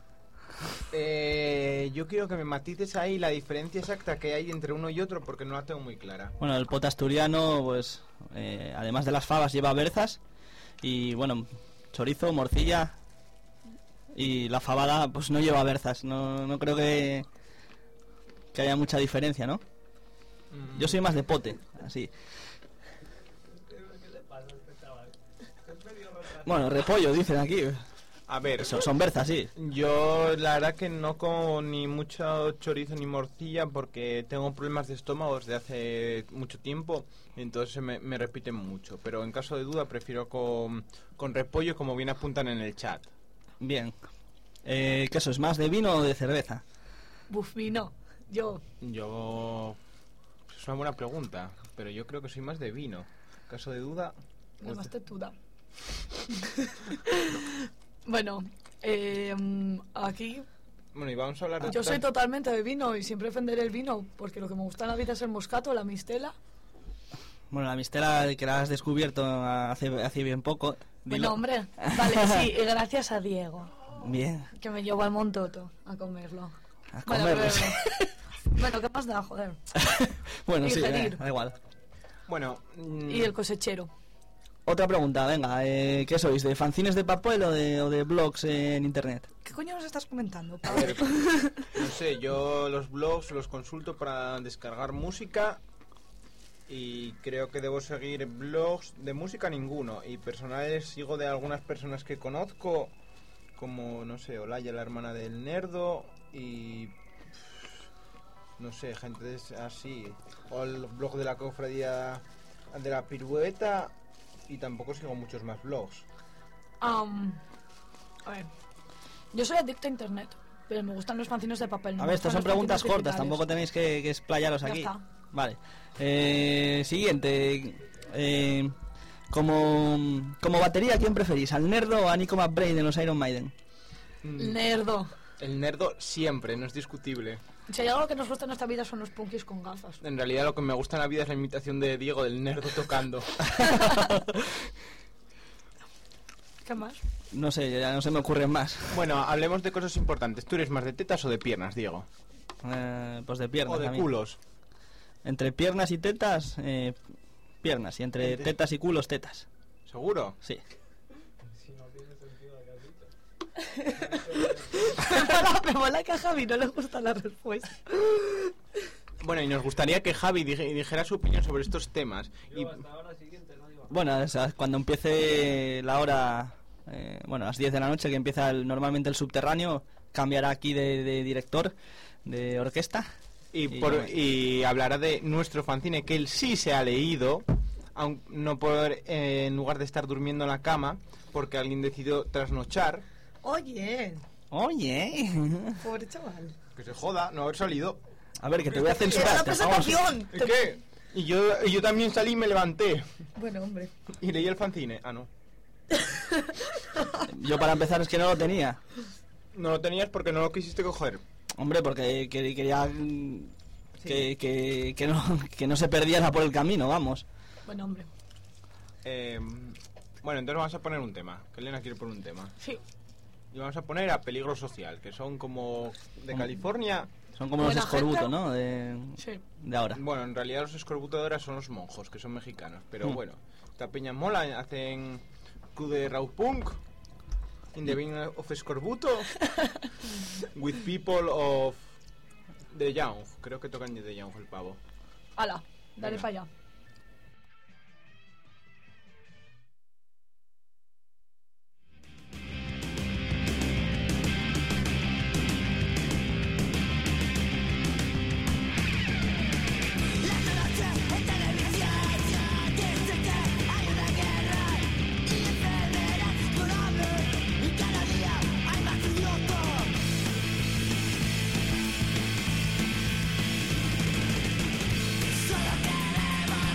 Yo quiero que me matices ahí la diferencia exacta que hay entre uno y otro, porque no la tengo muy clara. Bueno, el pote asturiano, pues además de las fabas lleva berzas y bueno, chorizo, morcilla, y la fabada pues no lleva berzas. No creo que haya mucha diferencia, ¿no? Yo soy más de pote, así. Bueno, repollo dicen aquí. A ver, Son berzas, sí. yo la verdad que no como ni mucho chorizo ni morcilla porque tengo problemas de estómago desde hace mucho tiempo, entonces me repiten mucho. Pero en caso de duda prefiero con repollo, como bien apuntan en el chat. Bien. ¿Qué eso es más de vino o de cerveza? Buf, vino. Yo. Es una buena pregunta, pero yo creo que soy más de vino. En caso de duda... Nada más tetuda. Bueno, aquí Bueno, y vamos a hablar de... yo soy totalmente de vino y siempre defenderé el vino porque lo que me gusta en la vida es el moscato, la mistela. Bueno, la mistela que la has descubierto hace bien poco. Bueno, hombre, vale, sí, y gracias a Diego, Bien. que me llevó al Montoto a comerlo. A Bueno, comerlo. pero- Bueno, ¿qué más da, joder? Bueno, sí, Ingerir. da igual. Bueno, Y el cosechero. Otra pregunta, venga, ¿qué sois? ¿De fanzines de papel o de blogs en internet? ¿Qué coño nos estás comentando, a Pablo? ver, no sé, yo los blogs los consulto para descargar música y creo que debo seguir blogs de música ninguno, y personales sigo de algunas personas que conozco, como, no sé, Olaya, la hermana del Nerdo, y no sé, gente así, o el blog de la cofradía de la pirueta, y tampoco sigo muchos más blogs. A ver, yo soy adicto a internet, pero me gustan los fanzines de papel. No A me ver, estas gustan son los preguntas fanzines cortas, digitales. tampoco tenéis que explayaros Ya aquí. está. Vale. Siguiente. Como batería, ¿quién preferís? ¿Al Nerdo o a Nico McBrain de los Iron Maiden? Nerdo. El Nerdo siempre, no es discutible. Si hay algo que nos gusta en esta vida son los punkis con gafas. En realidad lo que me gusta en la vida es la imitación de Diego del Nerdo tocando. ¿Qué más? No sé, ya no se me ocurren más. Bueno, hablemos de cosas importantes. ¿Tú eres más de tetas o de piernas, Diego? Pues de piernas. O de a mí. culos. Entre piernas y tetas, piernas. Y entre tetas y culos, tetas. ¿Seguro? Sí. Me mola que a Javi no le gusta la respuesta. Bueno, y nos gustaría que Javi dijera su opinión sobre estos temas. Y Bueno, o sea, cuando empiece la hora, bueno, a las 10 de la noche, que empieza normalmente el subterráneo, cambiará aquí de director, de orquesta. y hablará de nuestro fanzine, que él sí se ha leído, aun no por, en lugar de estar durmiendo en la cama, porque alguien decidió trasnochar. Oye, Oye. pobre chaval. Que se joda, no haber salido. A ver, que te voy a Era censurar. una presentación. ¿Es qué? Y yo también salí y me levanté. Bueno, hombre. Y leí el fanzine. Ah, no. Yo para empezar es que no lo tenía. No lo tenías porque no lo quisiste coger. Hombre, porque quería que no se perdiera por el camino, vamos. Bueno, hombre. Bueno, entonces vamos a poner un tema. Que Elena quiere poner un tema. Sí. Y vamos a poner a Peligro Social, que son como de California. Son como los Buena escorbuto, gente. ¿no? Sí. De ahora. Bueno, en realidad los escorbutadores son los monjos, que son mexicanos. Pero bueno, esta peña mola, hacen Club de Raw Punk, In the Vein of Escorbuto, With People of The Young. Creo que tocan The Young el pavo. Hala, dale Venga. para allá. Solo queremos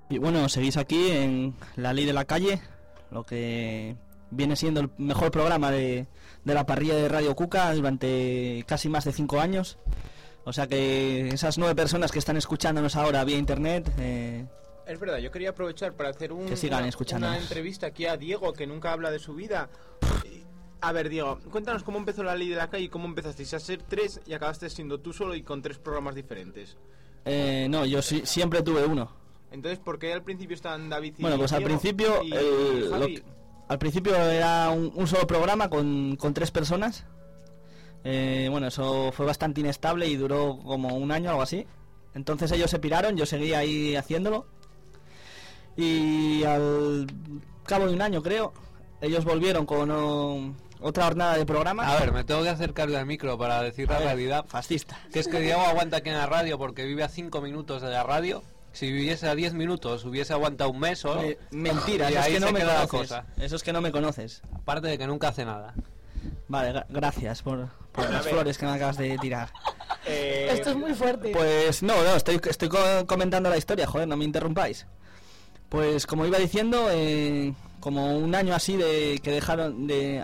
Y bueno, seguís aquí en La Ley de la Calle, lo que viene siendo el mejor programa de la parrilla de Radio Cuca durante casi más de 5 años. O sea que esas 9 personas que están escuchándonos ahora vía internet... Es verdad, yo quería aprovechar para hacer que sigan escuchándonos. una entrevista aquí a Diego, que nunca habla de su vida. A ver, Diego, cuéntanos cómo empezó La Ley de la Calle y cómo empezasteis a ser 3 y acabaste siendo tú solo y con 3 programas diferentes. No, yo siempre tuve uno. Entonces, ¿por qué al principio estaban David y Bueno, pues al Diego principio y Javi? al principio era un solo programa con 3 personas. Bueno, eso fue bastante inestable y duró como un año o algo así. Entonces ellos se piraron, yo seguía ahí haciéndolo. Y al cabo de un año, creo, ellos volvieron con otra jornada de programa. A ver, me tengo que acercarle al micro para decir la realidad. Fascista. Que es que Diego aguanta aquí en la radio porque vive a 5 minutos de la radio. Si viviese a 10 minutos hubiese aguantado un mes o... Mentira, y eso es ahí que no se me queda la conoces. cosa. Eso es que no me conoces. Aparte de que nunca hace nada. Vale, gracias por las flores que me acabas de tirar. Esto es muy fuerte. Pues no, estoy comentando la historia, joder, no me interrumpáis. Pues como iba diciendo, como un año así de que dejaron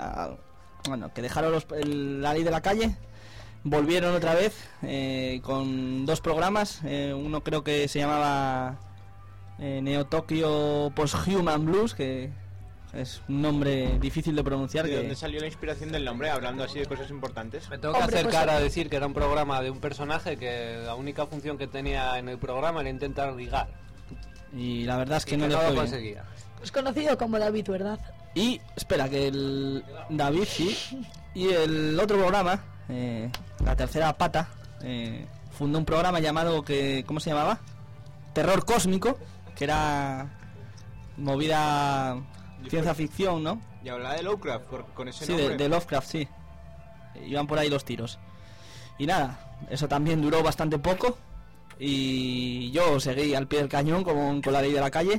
La Ley de la Calle, volvieron otra vez con 2 programas. Uno creo que se llamaba Neo Tokyo Post-Human Blues, que es un nombre difícil de pronunciar. ¿De dónde salió la inspiración del nombre, hablando así de cosas importantes? Me tengo que acercar a decir que era un programa de un personaje que la única función que tenía en el programa era intentar ligar. Y la verdad es que no lo le fue bien. conseguía. Es conocido como David, ¿verdad? Y espera, que el David sí. Y el otro programa, La Tercera Pata, fundó un programa llamado ¿cómo se llamaba? Terror Cósmico, que era movida ciencia ficción, ¿no? Y hablaba de Lovecraft con ese Sí, nombre. de Lovecraft, sí. Iban por ahí los tiros. Y nada, eso también duró bastante poco. Y yo seguí al pie del cañón con La Ley de la Calle.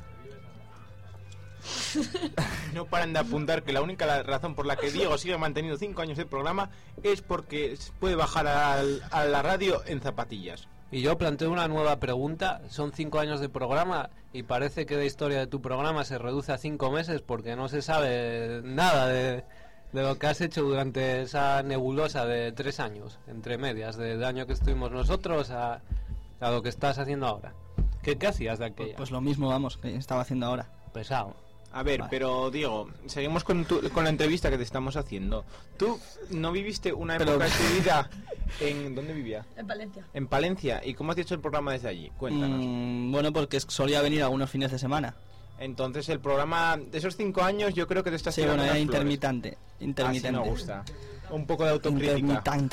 No paran de apuntar que la única razón por la que Diego sigue manteniendo 5 años de programa es porque puede bajar a la radio en zapatillas. Y yo planteo una nueva pregunta. Son 5 años de programa y parece que la historia de tu programa se reduce a 5 meses porque no se sabe nada de lo que has hecho durante esa nebulosa de 3 años, entre medias, del año que estuvimos nosotros a lo que estás haciendo ahora. ¿Qué hacías de aquella? Pues lo mismo, vamos, que estaba haciendo ahora. Pesado. A ver, Vale. pero Diego, seguimos con la entrevista que te estamos haciendo. ¿Tú no viviste una época de tu vida en... ¿Dónde vivía? En Valencia. En Palencia. ¿Y cómo has hecho el programa desde allí? Cuéntanos. Bueno, porque solía venir algunos fines de semana. Entonces el programa de esos 5 años yo creo que te estás Sí, tirando bueno, era unas flores. intermitente. Así me gusta. Un poco de autocrítica. Intermitente.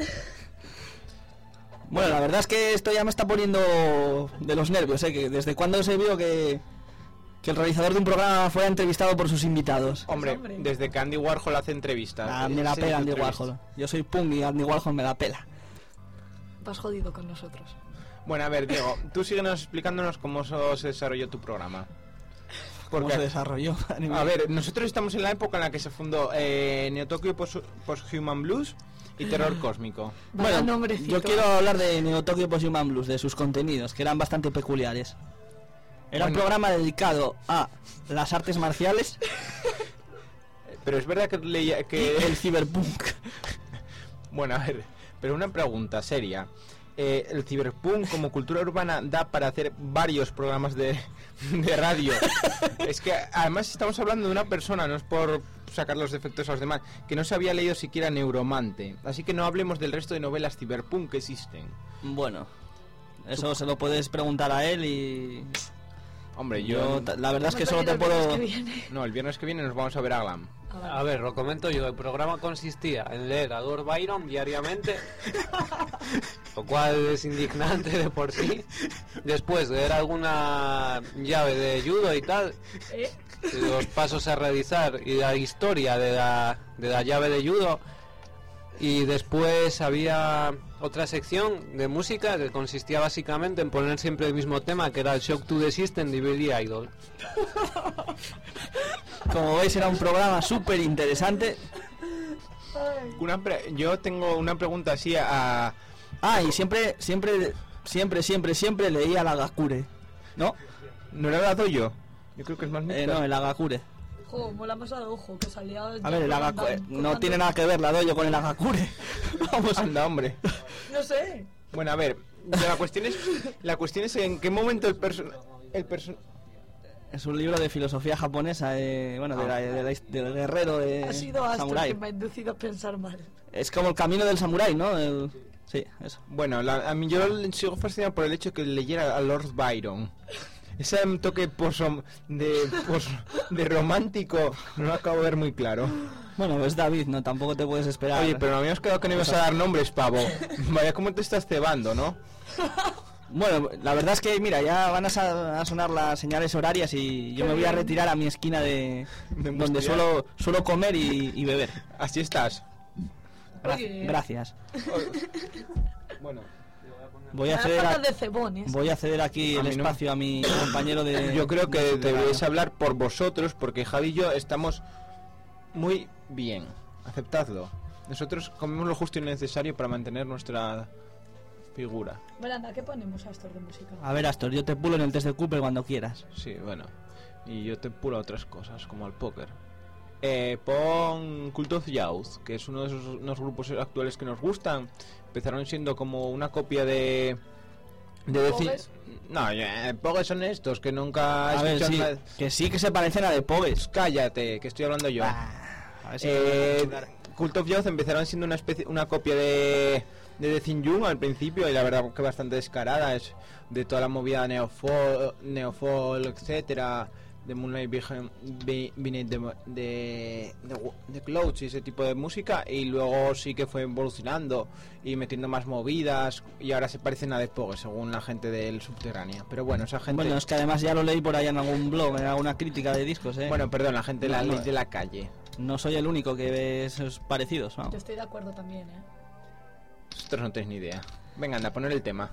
Bueno, la verdad es que esto ya me está poniendo de los nervios, que desde cuando se vio que el realizador de un programa fuera entrevistado por sus invitados. Hombre, desde que Andy Warhol hace entrevistas. Me la Ese pela es tu Andy entrevista. Warhol. Yo soy punk y Andy Warhol me la pela. Vas jodido con nosotros. Bueno, a ver, Diego, tú síguenos explicándonos cómo se desarrolló tu programa. ¿Cómo se desarrolló? A ver, nosotros estamos en la época en la que se fundó Neo Tokyo Post-Human Blues y Terror Cósmico. Vaya Bueno, nombrecito. yo quiero hablar de Neo Tokyo Post-Human Blues, de sus contenidos, que eran bastante peculiares. Era un programa dedicado a las artes marciales Pero es verdad que leía y que... el ciberpunk. Bueno, a ver, pero una pregunta seria. El ciberpunk como cultura urbana da para hacer varios programas de radio. Es que además estamos hablando de una persona, no es por sacar los defectos a los demás, que no se había leído siquiera Neuromante. Así que no hablemos del resto de novelas ciberpunk que existen. Bueno, eso se lo puedes preguntar a él y... Hombre, la verdad es que solo te El viernes puedo... que viene. No, el viernes que viene nos vamos a ver a Glam. A ver, lo comento yo. El programa consistía en leer a Lord Byron diariamente, lo cual es indignante de por sí. Después leer alguna llave de judo y tal, los pasos a realizar y la historia de la llave de judo. Y después había otra sección de música que consistía básicamente en poner siempre el mismo tema, que era el Shock to the System de Billy Idol. Como veis, era un programa súper interesante. Yo tengo una pregunta así a... Ah, y siempre leía la Gakure, ¿no? ¿No era la Dojo? Yo creo que es más mixta. No, el Hagakure. Jo, mola más a ojo, que salía... A ver, el Hagakure no tiene nada que ver la Dojo con el Hagakure. Vamos, anda, hombre. No sé. Bueno, a ver, la cuestión es en qué momento el personaje... Es un libro de filosofía japonesa, bueno, del guerrero Ha sido Astor samurái. que me ha inducido a pensar mal. Es como el camino del samurái, ¿no? Sí, eso. Bueno, a mí yo sigo fascinado por el hecho que leyera a Lord Byron. Ese toque de romántico no lo acabo de ver muy claro. Bueno, es David, ¿no? Tampoco te puedes esperar. Oye, pero me habíamos quedado que no ibas a dar nombres, pavo. Vaya, cómo te estás cebando, ¿no? Bueno, la verdad es que, mira, ya van a sonar las señales horarias y yo me voy a retirar a mi esquina de donde suelo comer y beber. Así estás. Gracias. Bueno, Voy a ceder aquí el espacio a mi compañero de... yo creo que deberéis hablar por vosotros, porque Javi y yo estamos muy bien. Aceptadlo. Nosotros comemos lo justo y necesario para mantener nuestra figura. Miranda, ¿qué ponemos, Astor, de música? A ver, Astor, yo te pulo en el test de Cooper cuando quieras. Sí, bueno. Y yo te pulo otras cosas, como el póker. Pon Cult of Youth, que es uno de esos unos grupos actuales que nos gustan. Empezaron siendo como una copia de ¿Pogues? No, Pogues son estos que nunca A ver, escuchan sí, nada. que sí que se parecen a de Pogues. Cállate, que estoy hablando yo. A ver si Cult of Youth empezaron siendo una copia de The Thin Jung al principio, y la verdad que bastante descarada, es de toda la movida neofolk, etcétera, de Moonlight Beneath the Clouds y ese tipo de música, y luego sí que fue evolucionando y metiendo más movidas, y ahora se parecen a The Pogues según la gente del Subterráneo. Pero bueno, esa gente... Bueno, es que además ya lo leí por ahí en algún blog, en alguna crítica de discos, Bueno, perdón, la gente No, de la calle. No soy el único que ve esos parecidos, Yo vamos. estoy de acuerdo también, Vosotros no tenéis ni idea. Venga, anda, a poner el tema.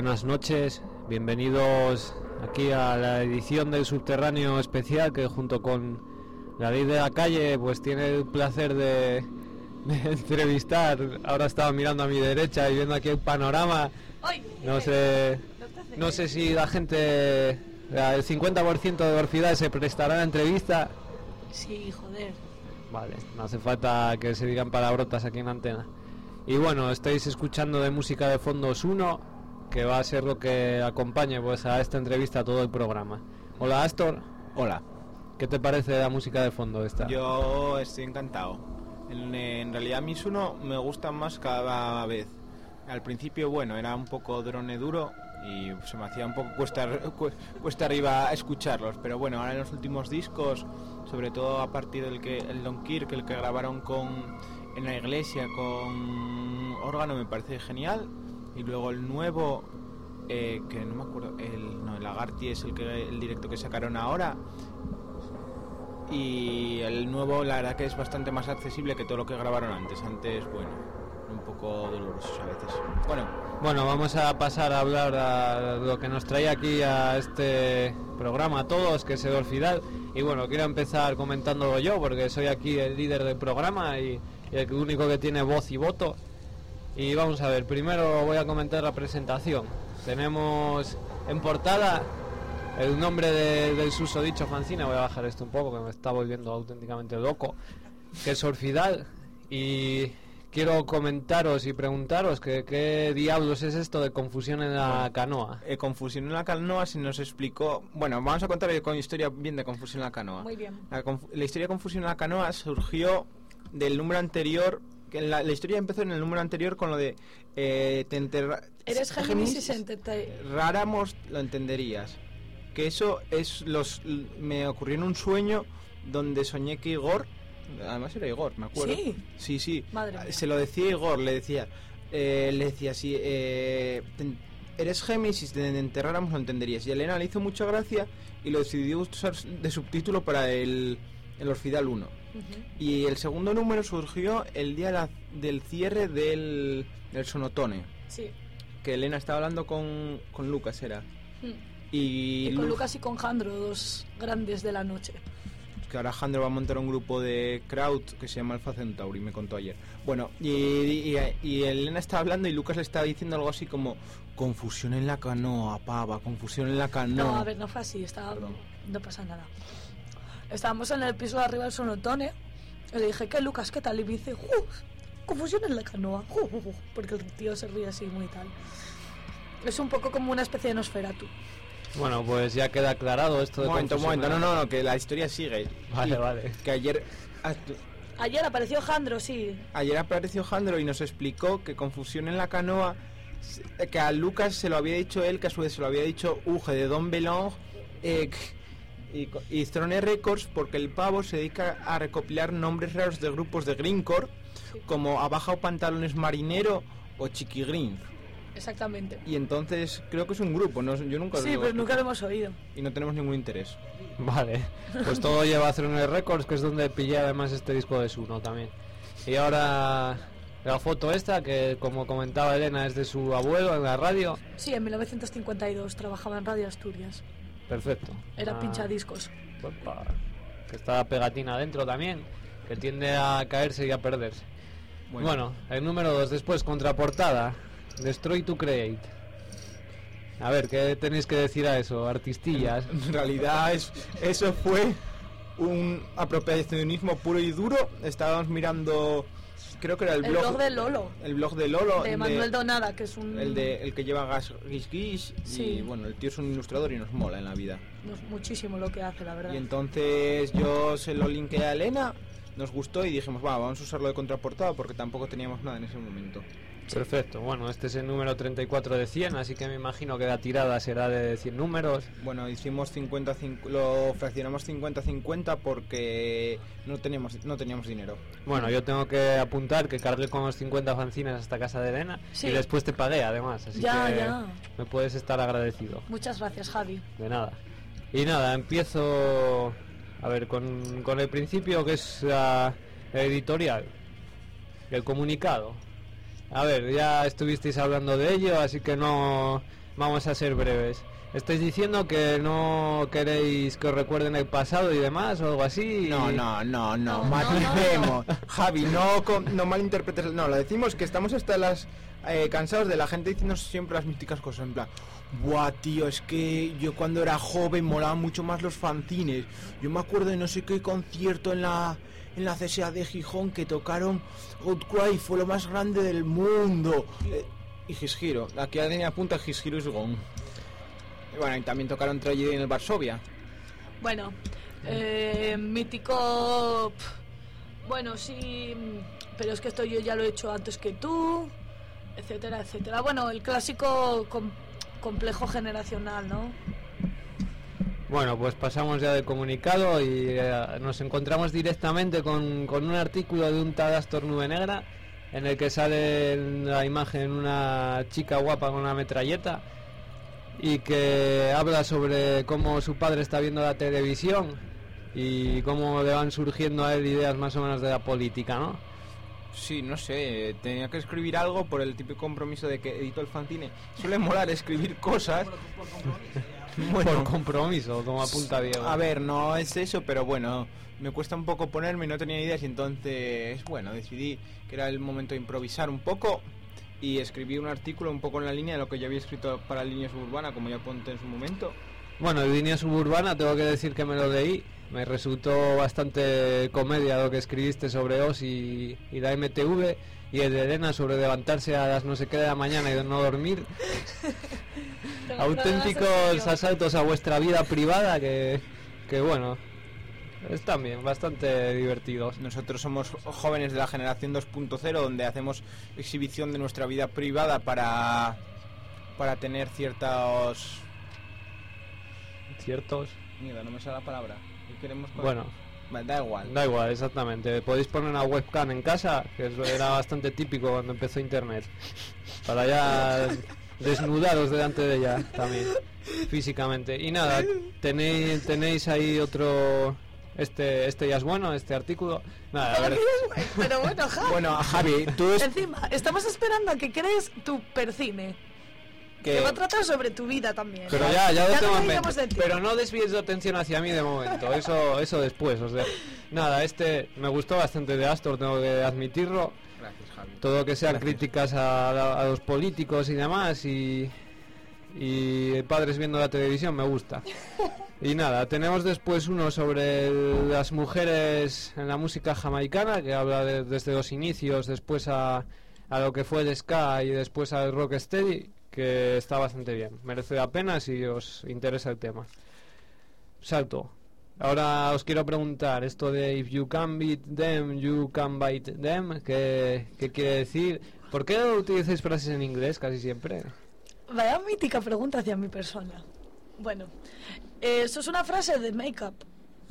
buenas noches, bienvenidos aquí a la edición del Subterráneo especial que junto con la Ley de la Calle pues tiene el placer de entrevistar. Ahora estaba mirando a mi derecha y viendo aquí el panorama. No sé si la gente, el 50% de Orfidal se prestará a la entrevista. Sí, joder. Vale, no hace falta que se digan palabrotas aquí en la antena. Y bueno, estáis escuchando de música de fondo Osuno, que va a ser lo que acompañe pues a esta entrevista a todo el programa. Hola Astor. Hola. ¿Qué te parece la música de fondo esta? Yo estoy encantado. En realidad a mí Osuno me gusta más cada vez. Al principio, bueno, era un poco drone duro y se me hacía un poco cuesta arriba escucharlos, pero bueno, ahora en los últimos discos, sobre todo a partir del que el Don Kirk, el que grabaron en la iglesia con órgano, me parece genial. Y luego el nuevo, que no me acuerdo, el Agarty es el directo que sacaron ahora. Y el nuevo, la verdad que es bastante más accesible que todo lo que grabaron antes. Antes, bueno, un poco dolorosos a veces. Bueno, vamos a pasar a hablar a lo que nos trae aquí a este programa a todos, que es el Orfidal. Y bueno, quiero empezar comentándolo yo, porque soy aquí el líder del programa y el único que tiene voz y voto. Y vamos a ver, primero voy a comentar la presentación. Tenemos en portada el nombre del susodicho fanzine. Voy a bajar esto un poco, que me está volviendo auténticamente loco, que es Orfidal. Y quiero comentaros y preguntaros que qué diablos es esto de Confusión en la Canoa. Confusión en la Canoa se nos explicó. Bueno, vamos a contar con historia bien de Confusión en la Canoa. Muy bien. La historia de Confusión en la Canoa surgió del número anterior. Que la historia empezó en el número anterior con lo de Eres Géminis y Ráramos lo entenderías. Que eso es me ocurrió en un sueño donde soñé que Igor, además era Igor, me acuerdo. Sí. Madre mía. Se lo decía Igor, le decía así, eres Géminis y si te enterráramos lo entenderías. Y a Elena le hizo mucha gracia y lo decidió usar de subtítulo para el Orfidal 1. Y el segundo número surgió el día del cierre del Sonotone. Sí. Que Elena estaba hablando con Lucas, era. Y con Lucas y con Jandro, dos grandes de la noche. Que ahora Jandro va a montar un grupo de crowd que se llama Alpha Centauri, me contó ayer. Bueno, y Elena estaba hablando y Lucas le estaba diciendo algo así como: confusión en la canoa, pava, confusión en la canoa. No, a ver, no fue así, no pasa nada. Estábamos en el piso de arriba del Sonotone y le dije: ¿qué, Lucas? ¿Qué tal? Y me dice: confusión en la canoa, porque el tío se ríe así muy tal. Es un poco como una especie de Nosferatu. Bueno, pues ya queda aclarado esto de momento, no, que la historia sigue. Vale. Que ayer apareció Jandro, sí. Ayer apareció Jandro y nos explicó que confusión en la canoa, que a Lucas se lo había dicho él, que a su vez se lo había dicho Uge de Don Belong, y Throne Records, porque el pavo se dedica a recopilar nombres raros de grupos de greencore, como Abajo Pantalones Marinero o Chiqui Green. Exactamente. Y entonces creo que es un grupo, ¿no? Yo nunca Sí, pero nunca lo hemos oído. Y no tenemos ningún interés. Vale, pues todo lleva a Throne Records, que es donde pillé además este disco de Suno también. Y ahora la foto esta, que como comentaba Elena, es de su abuelo en la radio. Sí, en 1952 trabajaba en Radio Asturias. Perfecto. Era pinchadiscos. Que está la pegatina adentro también, que tiende a caerse y a perderse. Bueno, el número 2, después, contraportada, Destroy to Create. A ver, ¿qué tenéis que decir a eso, artistillas? En realidad eso fue un apropiacionismo puro y duro. Estábamos mirando, creo que era el blog de Lolo. El blog de Lolo. De Manuel Donada, que es un... El que lleva Guis. Sí. Y bueno, el tío es un ilustrador y nos mola en la vida. Muchísimo lo que hace, la verdad. Y entonces yo se lo linké a Elena, nos gustó y dijimos, vamos a usarlo de contraportada porque tampoco teníamos nada en ese momento. Perfecto, bueno, este es el número 34 de 100, así que me imagino que la tirada será de 100 números. Bueno, hicimos lo fraccionamos 50-50 porque no teníamos dinero. Bueno, yo tengo que apuntar que cargué con los 50 fanzines hasta casa de Elena, y después te pagué además, así que me puedes estar agradecido. Muchas gracias, Javi. De nada. Y nada, empiezo a ver con el principio, que es la editorial, el comunicado. A ver, ya estuvisteis hablando de ello, así que no vamos a ser breves. ¿Estáis diciendo que no queréis que os recuerden el pasado y demás o algo así? No, maticemos. Javi, no malinterpretes. No, lo decimos que estamos hasta las cansados de la gente diciendo siempre las míticas cosas, en plan, buah, tío, es que yo cuando era joven molaban mucho más los fanzines. Yo me acuerdo de no sé qué concierto en la CSA de Gijón que tocaron Outcry, fue lo más grande del mundo. Y His Hero, aquí alguien apunta His Hero is Gone. Y bueno, y también tocaron Tragedy en el Varsovia. Bueno, mítico... Bueno, sí, pero es que esto yo ya lo he hecho antes que tú, etcétera, etcétera. Bueno, el clásico complejo generacional, ¿no? Bueno, pues pasamos ya del comunicado y nos encontramos directamente con un artículo de un tal Astor Nube Negra en el que sale la imagen una chica guapa con una metralleta y que habla sobre cómo su padre está viendo la televisión y cómo le van surgiendo a él ideas más o menos de la política, ¿no? Sí, no sé, tenía que escribir algo por el típico compromiso de que edito el fanzine. Suele molar escribir cosas. Bueno, por compromiso, como apunta Diego. A ver, no es eso, pero bueno, me cuesta un poco ponerme, no tenía ideas y entonces, bueno, decidí que era el momento de improvisar un poco y escribí un artículo un poco en la línea de lo que yo había escrito para Línea Suburbana, como ya apunté en su momento. Bueno, en Línea Suburbana tengo que decir que me lo leí, me resultó bastante comedia lo que escribiste sobre Oz y la MTV, y el de Elena sobre levantarse a las no sé qué de la mañana y no dormir. Auténticos asaltos a vuestra vida privada que bueno, están bien, bastante divertidos. Nosotros somos jóvenes de la generación 2.0 donde hacemos exhibición de nuestra vida privada para tener ciertos... Mira, no me sale la palabra. Bueno, da igual. Da igual, exactamente. Podéis poner una webcam en casa, que eso era bastante típico cuando empezó internet, para ya desnudaros delante de ella también, físicamente. Y nada, tenéis ahí otro... Este ya es bueno, este artículo. Nada, a ver. Pero bueno, Javi. Bueno, Javi, tú... Encima, estamos esperando a que crees tu percine. Que va a tratar sobre tu vida también. Pero ya lo tengo en mente. Pero no desvíes la atención hacia mí de momento. Eso después. O sea, nada, me gustó bastante de Astor, tengo que admitirlo. Gracias, Javi. Todo lo que sean críticas a los políticos y demás y padres viendo la televisión me gusta. Y nada, tenemos después uno sobre las mujeres en la música jamaicana, que habla desde los inicios, después a lo que fue el ska y después al rocksteady, que está bastante bien, merece la pena si os interesa el tema. Salto. Ahora os quiero preguntar esto de if you can beat them, you can bite them, ¿qué quiere decir? ¿Por qué utilizáis frases en inglés casi siempre? Vaya mítica pregunta hacia mi persona. Bueno, eso es una frase de Make Up,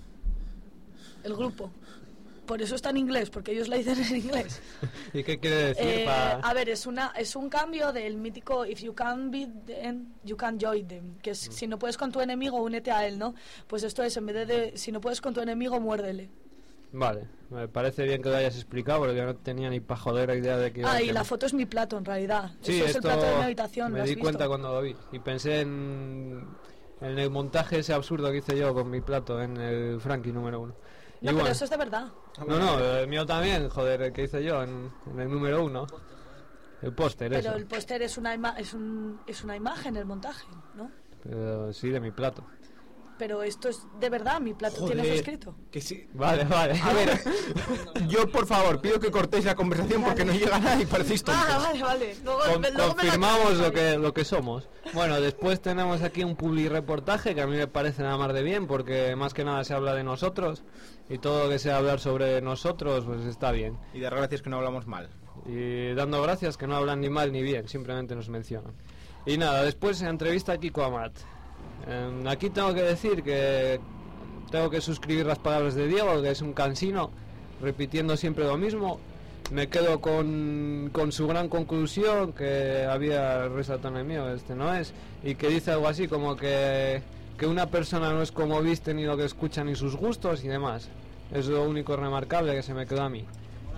el grupo. Por eso está en inglés, porque ellos la dicen en inglés. ¿Y qué quiere decir? A ver, es un cambio del mítico if you can beat them, you can join them, que es si no puedes con tu enemigo, únete a él, ¿no? Pues esto es, en vez de si no puedes con tu enemigo, muérdele. Vale, me parece bien que lo hayas explicado, porque yo no tenía ni pa' joder la idea de que... y la foto es mi plato, en realidad. Sí, eso es el plato de mi habitación, me di cuenta cuando lo vi. Y pensé en el montaje ese absurdo que hice yo con mi plato en el Frankie número 1. No, pero eso es de verdad. No, el mío también, joder, el que hice yo en el número 1. El póster, pero el póster es una imagen, el montaje, ¿no? Pero sí, de mi plato. Pero esto es de verdad, mi plato tiene eso escrito. Que sí. Vale. A ver, yo por favor pido que cortéis la conversación porque no llega nada y parecéis tontos. Vale. Luego confirmamos lo que somos. Bueno, después tenemos aquí un publireportaje que a mí me parece nada más de bien, porque más que nada se habla de nosotros y todo lo que sea hablar sobre nosotros pues está bien. Y dar gracias que no hablamos mal. Y dando gracias que no hablan ni mal ni bien, simplemente nos mencionan. Y nada, después entrevista a Kiko Amat. Aquí tengo que decir que tengo que suscribir las palabras de Diego, que es un cansino, repitiendo siempre lo mismo. Me quedo con su gran conclusión, que había resaltado en el mío, no es, y que dice algo así como que una persona no es como viste ni lo que escucha ni sus gustos y demás. Es lo único remarcable que se me quedó a mí.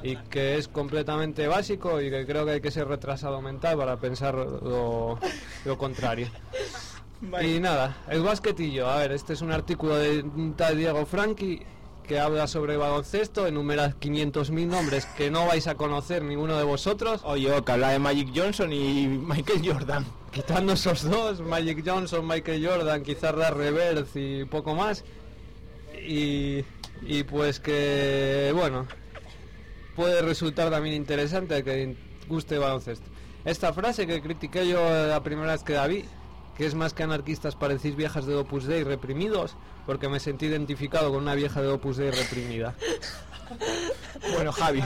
y que es completamente básico y que creo que hay que ser retrasado mental para pensar lo contrario. Y nada, el basquetillo, a ver, este es un artículo de un tal Diego Franchi que habla sobre baloncesto, enumera 500.000 nombres que no vais a conocer ninguno de vosotros. Oye, que habla de Magic Johnson y Michael Jordan. Quitando esos dos, Magic Johnson, Michael Jordan, quizás Larry Bird y poco más. Y pues que, bueno, puede resultar también interesante que guste baloncesto. Esta frase que critiqué yo la primera vez que la vi, que es más que anarquistas parecéis viejas de Opus Dei reprimidos, porque me sentí identificado con una vieja de Opus Dei reprimida. Bueno, Javi,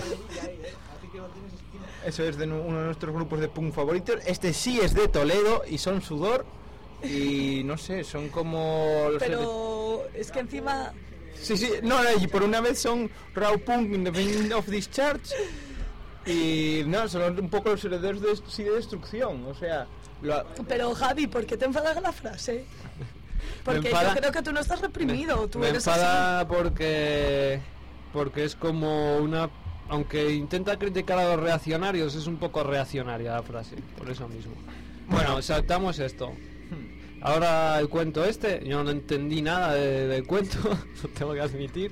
eso es de uno de nuestros grupos de punk favoritos. Este sí es de Toledo y son Sudor y no sé, son como los Pero es que encima... Sí, no, y por una vez son Raw Punk in the Beginning of this Church y no, son un poco los herederos de Destrucción, o sea... Pero Javi, ¿por qué te enfadas con la frase? Porque yo creo que tú no estás reprimido, tú me eres enfada así. porque es como una... Aunque intenta criticar a los reaccionarios, es un poco reaccionaria la frase, por eso mismo. Bueno, saltamos esto. Ahora el cuento yo no entendí nada del cuento, lo tengo que admitir.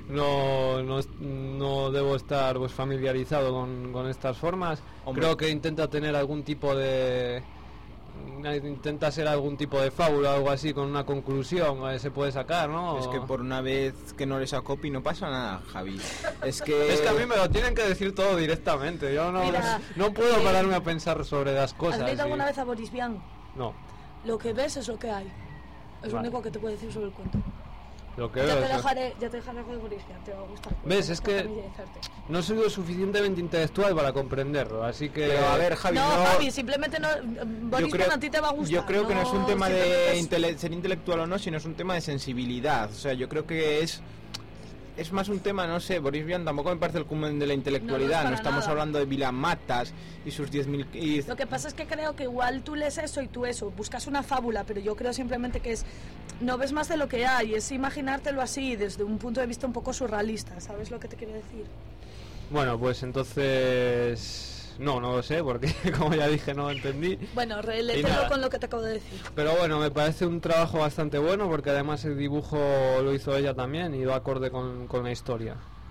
No debo estar pues familiarizado con estas formas. Hombre. Creo que intenta tener algún tipo de... Intenta ser algún tipo de fábula o algo así con una conclusión se puede sacar, ¿no? Es que por una vez que no les acopi no pasa nada, Javi. Es que a mí me lo tienen que decir todo directamente. Yo no puedo pararme a pensar sobre las cosas. ¿Has leído alguna vez a Boris Vian? No. Lo que ves es lo que hay. Es lo único que te puedo decir sobre el cuento. Lo que ya te dejaré algo de Boris Vian, te va a gustar. ¿Ves? Es que no soy lo suficientemente intelectual para comprenderlo, así que... Pero a ver, Javi, Javi, simplemente no... Boris Vian a ti te va a gustar. Yo creo que no es un tema de ser intelectual o no, sino es un tema de sensibilidad. O sea, yo creo que es más un tema, no sé, Boris Vian tampoco me parece el cúmen de la intelectualidad, no estamos hablando de Vilas Matas y sus 10.000... Lo que pasa es que creo que igual tú lees eso y tú eso, buscas una fábula, pero yo creo simplemente que no ves más de lo que hay, es imaginártelo así, desde un punto de vista un poco surrealista, ¿sabes lo que te quiero decir? Bueno, pues entonces... No lo sé, porque como ya dije no lo entendí. Bueno, reléetelo con lo que te acabo de decir. Pero bueno, me parece un trabajo bastante bueno, porque además el dibujo lo hizo ella también y va acorde con la historia.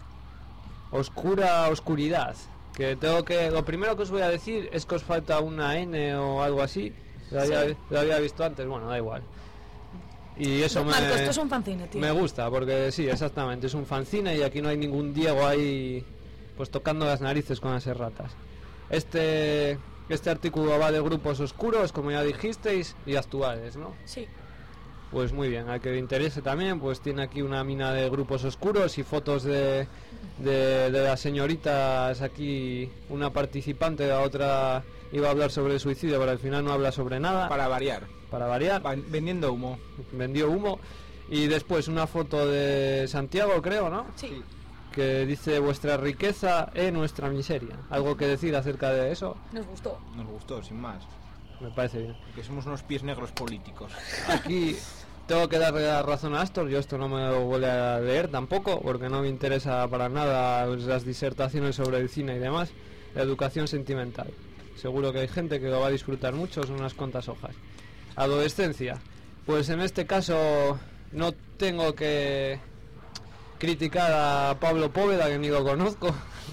Oscuridad. Lo primero que os voy a decir es que os falta una N o algo así. Lo había visto antes, bueno, da igual. Y eso Marco, esto es un fanzine, tío. Me gusta, porque sí, exactamente, es un fanzine y aquí no hay ningún Diego ahí pues tocando las narices con las erratas. Este artículo va de grupos oscuros, como ya dijisteis, y actuales, ¿no? Sí. Pues muy bien, al que le interese también, pues tiene aquí una mina de grupos oscuros y fotos de las señoritas aquí, una participante, la otra iba a hablar sobre el suicidio, pero al final no habla sobre nada. Para variar. Vendiendo humo. Vendió humo. Y después una foto de Santiago, creo, ¿no? Sí. Que dice vuestra riqueza es nuestra miseria. ¿Algo que decir acerca de eso? Nos gustó, sin más. Me parece bien. Que somos unos pies negros políticos. Aquí tengo que darle la razón a Astor. Yo esto no me lo voy a leer tampoco, porque no me interesa para nada las disertaciones sobre el cine y demás. La educación sentimental. Seguro que hay gente que lo va a disfrutar mucho, son unas cuantas hojas. Adolescencia. Pues en este caso no tengo que criticar a Pablo Póveda, que ni lo conozco.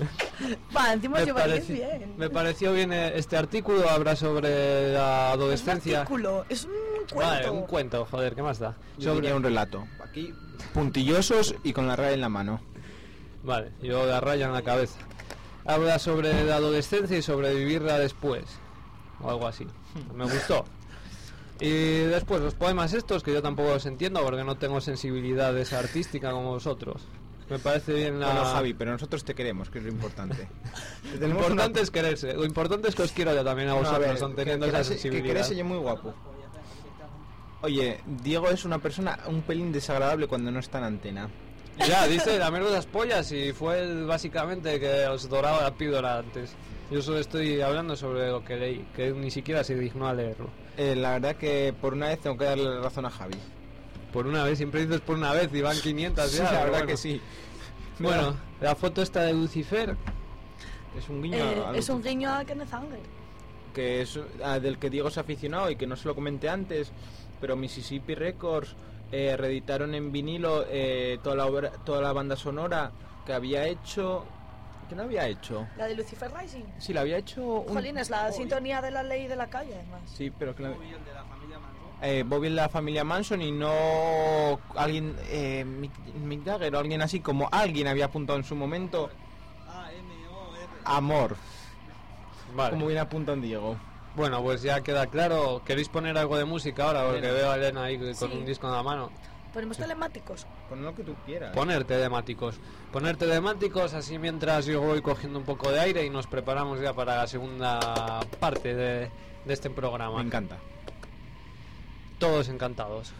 Me pareció bien este artículo, habla sobre la adolescencia. Es un artículo, es un cuento. Vale, un cuento, joder, ¿qué más da? Sobre un relato. Aquí, puntillosos y con la raya en la mano. Vale, yo la raya en la cabeza. Habla sobre la adolescencia y sobre vivirla después, o algo así. Me gustó. Y después los poemas estos, que yo tampoco los entiendo porque no tengo sensibilidad esa artística como vosotros. Me parece bien la... Bueno, Javi, pero nosotros te queremos, que es lo importante. Lo importante es quererse, lo importante es que os quiero yo también a vosotros, son teniendo esa sensibilidad. Que quererse yo muy guapo. Oye, Diego es una persona un pelín desagradable cuando no está en antena. Ya, dice la mierda de las pollas y fue él básicamente que os doraba la píldora antes. Yo solo estoy hablando sobre lo que leí, que ni siquiera se dignó a leerlo. La verdad que por una vez tengo que darle la razón a Javi. Por una vez, siempre dices por una vez y van 500 ya. Sí, la verdad que sí. Bueno, la foto esta de Lucifer, Es un guiño es un guiño a Kenneth Anger. que es del que Diego se ha aficionado y que no se lo comenté antes, pero Mississippi Records reeditaron en vinilo toda la banda sonora que había hecho. ¿Qué no había hecho? La de Lucifer Rising. Sí, la había hecho. Jolín, es la sintonía de la ley de la calle, además. Sí, pero que la... Bobby, el de la familia Manson. Bobby de la familia Manson y no alguien, Mick Jagger o alguien así, como alguien había apuntado en su momento. A-M-O-R. Amor, Vale. como bien apuntado Diego. Bueno, pues ya queda claro. ¿Queréis poner algo de música ahora? Porque Elena. veo a Elena ahí con Sí. un disco en la mano. Ponemos telemáticos. Pon lo que tú quieras. Ponerte temáticos. Ponerte temáticos, así mientras yo voy cogiendo un poco de aire y nos preparamos ya para la segunda parte de este programa. Me encanta. Todos encantados.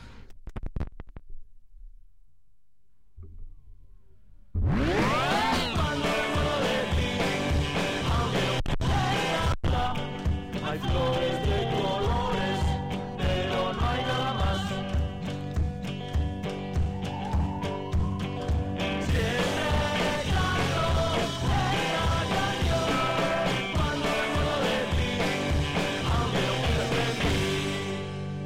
Hay flores de colores, pero no hay nada más. Siempre canto esta canción cuando me muero de ti, aunque no pienses en mí.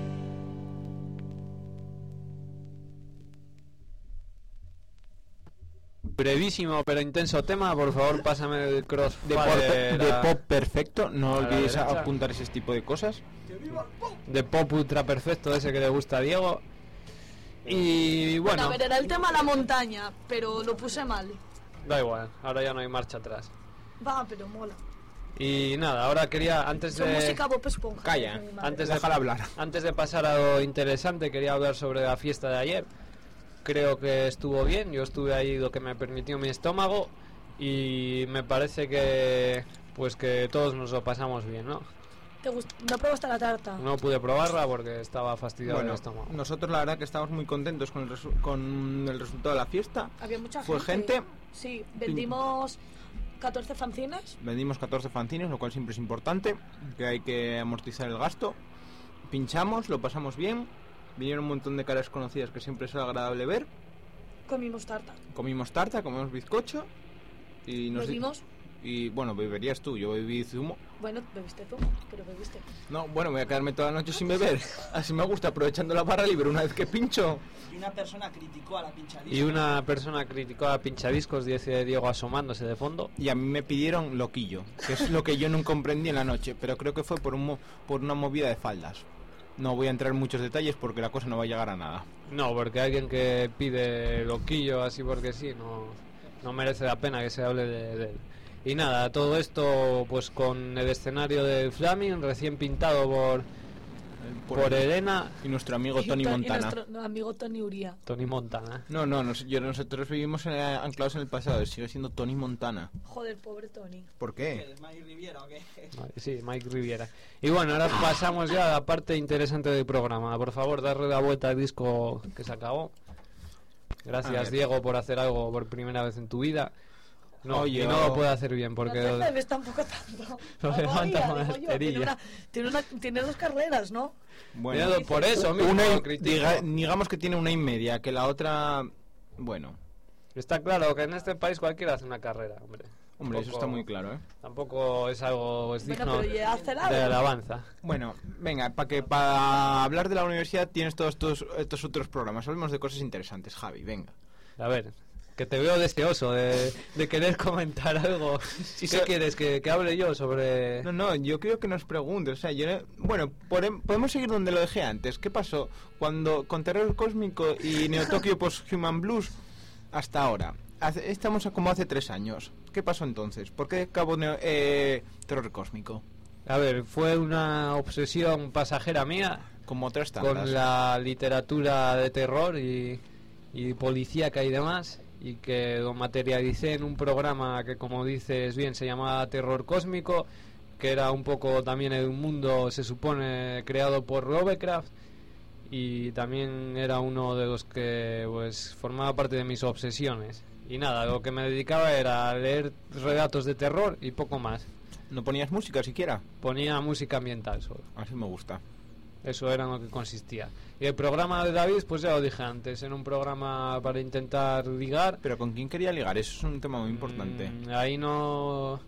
Brevísimo pero intenso tema, por favor pásame el crossfire De pop perfecto, no a la olvides derecha. apuntar ese tipo de cosas. de pop ultra perfecto ese que le gusta a Diego. Y bueno, A ver, era el tema La Montaña, pero lo puse mal. da igual, ahora ya no hay marcha atrás. Va, pero mola. Y nada, ahora quería, antes Son de... música Bob Esponja. Calla, mi madre. Antes de, Déjala hablar. antes de pasar a lo interesante, quería hablar sobre la fiesta de ayer. Creo que estuvo bien, yo estuve ahí lo que me permitió mi estómago y me parece que pues que todos nos lo pasamos bien, ¿no? ¿No probaste la tarta? No pude probarla porque estaba fastidiado Bueno, el estómago. nosotros la verdad que estamos muy contentos con con el resultado de la fiesta. Había mucha Fue gente. Sí, vendimos 14 fanzines. Vendimos 14 fanzines, lo cual siempre es importante, que hay que amortizar el gasto. Pinchamos, lo pasamos bien. Vinieron un montón de caras conocidas que siempre es agradable ver. Comimos tarta. Comimos tarta, comimos bizcocho y nos Bebimos. y bueno, beberías tú, yo bebí zumo. Bueno, bebiste zumo, pero bebiste. No, bueno, voy a quedarme toda la noche sin beber. Así me gusta, aprovechando la barra libre una vez que pincho. Y una persona criticó a la pinchadiscos. Y una persona criticó a Pinchadiscos, dice Diego asomándose de fondo. Y a mí me pidieron loquillo, que es lo que yo no comprendí en la noche, pero creo que fue por una movida de faldas. No voy a entrar en muchos detalles porque la cosa no va a llegar a nada. No, porque alguien que pide loquillo así porque sí, no merece la pena que se hable de él. Y nada, todo esto pues con el escenario del Flaming recién pintado por Elena. Y nuestro amigo Tony Y Montana. nuestro amigo Tony Uría. Tony Montana. No, nosotros vivimos anclados en el pasado, sigue siendo Tony Montana. Joder, pobre Tony. ¿Por qué? ¿Es Mike Riviera o qué? Sí, Mike Riviera. Y bueno, ahora pasamos ya a la parte interesante del programa. Por favor, darle la vuelta al disco que se acabó. A Gracias, ver. Diego, por hacer algo por primera vez en tu vida. No, Oye, y no lo puede hacer bien porque... No te bebes tampoco tanto. Lo Algo levanta haría, con la digo yo. esterilla. Tiene dos carreras, ¿no? Bueno, Mira, por eso mismo una lo critico. digamos que tiene una y media, que la otra, bueno, Está claro que en este país cualquiera hace una carrera, hombre. hombre, eso Tampoco- está muy claro, ¿eh? Tampoco es algo Bueno, digno pero ya hace algo. de alabanza. Bueno, venga, para hablar de la universidad tienes todos estos otros programas. Hablemos de cosas interesantes, Javi, venga. A ver, que te veo deseoso de querer comentar algo. ¿Qué so- quieres? ¿Que hable yo sobre...? No, yo creo que nos preguntes, o sea, bueno, podemos seguir donde lo dejé antes. ¿Qué pasó cuando con Terror Cósmico y Neo Tokyo Post-Human Blues hasta ahora? Estamos como hace 3 años. ¿Qué pasó entonces? ¿Por qué acabó Terror Cósmico? A ver, fue una obsesión pasajera mía Como otras tantas. con la literatura de terror y policíaca y demás, y que lo materialicé en un programa que, como dices bien, se llamaba Terror Cósmico, que era un poco también en un mundo, se supone, creado por Lovecraft, y también era uno de los que pues formaba parte de mis obsesiones. Y nada, lo que me dedicaba era a leer relatos de terror y poco más. ¿No ponías música siquiera? Ponía música ambiental solo. Así me gusta. Eso era en lo que consistía. Y el programa de David, pues ya lo dije antes, era un programa para intentar ligar. Pero ¿con quién quería ligar? Eso es un tema muy importante. Ahí no...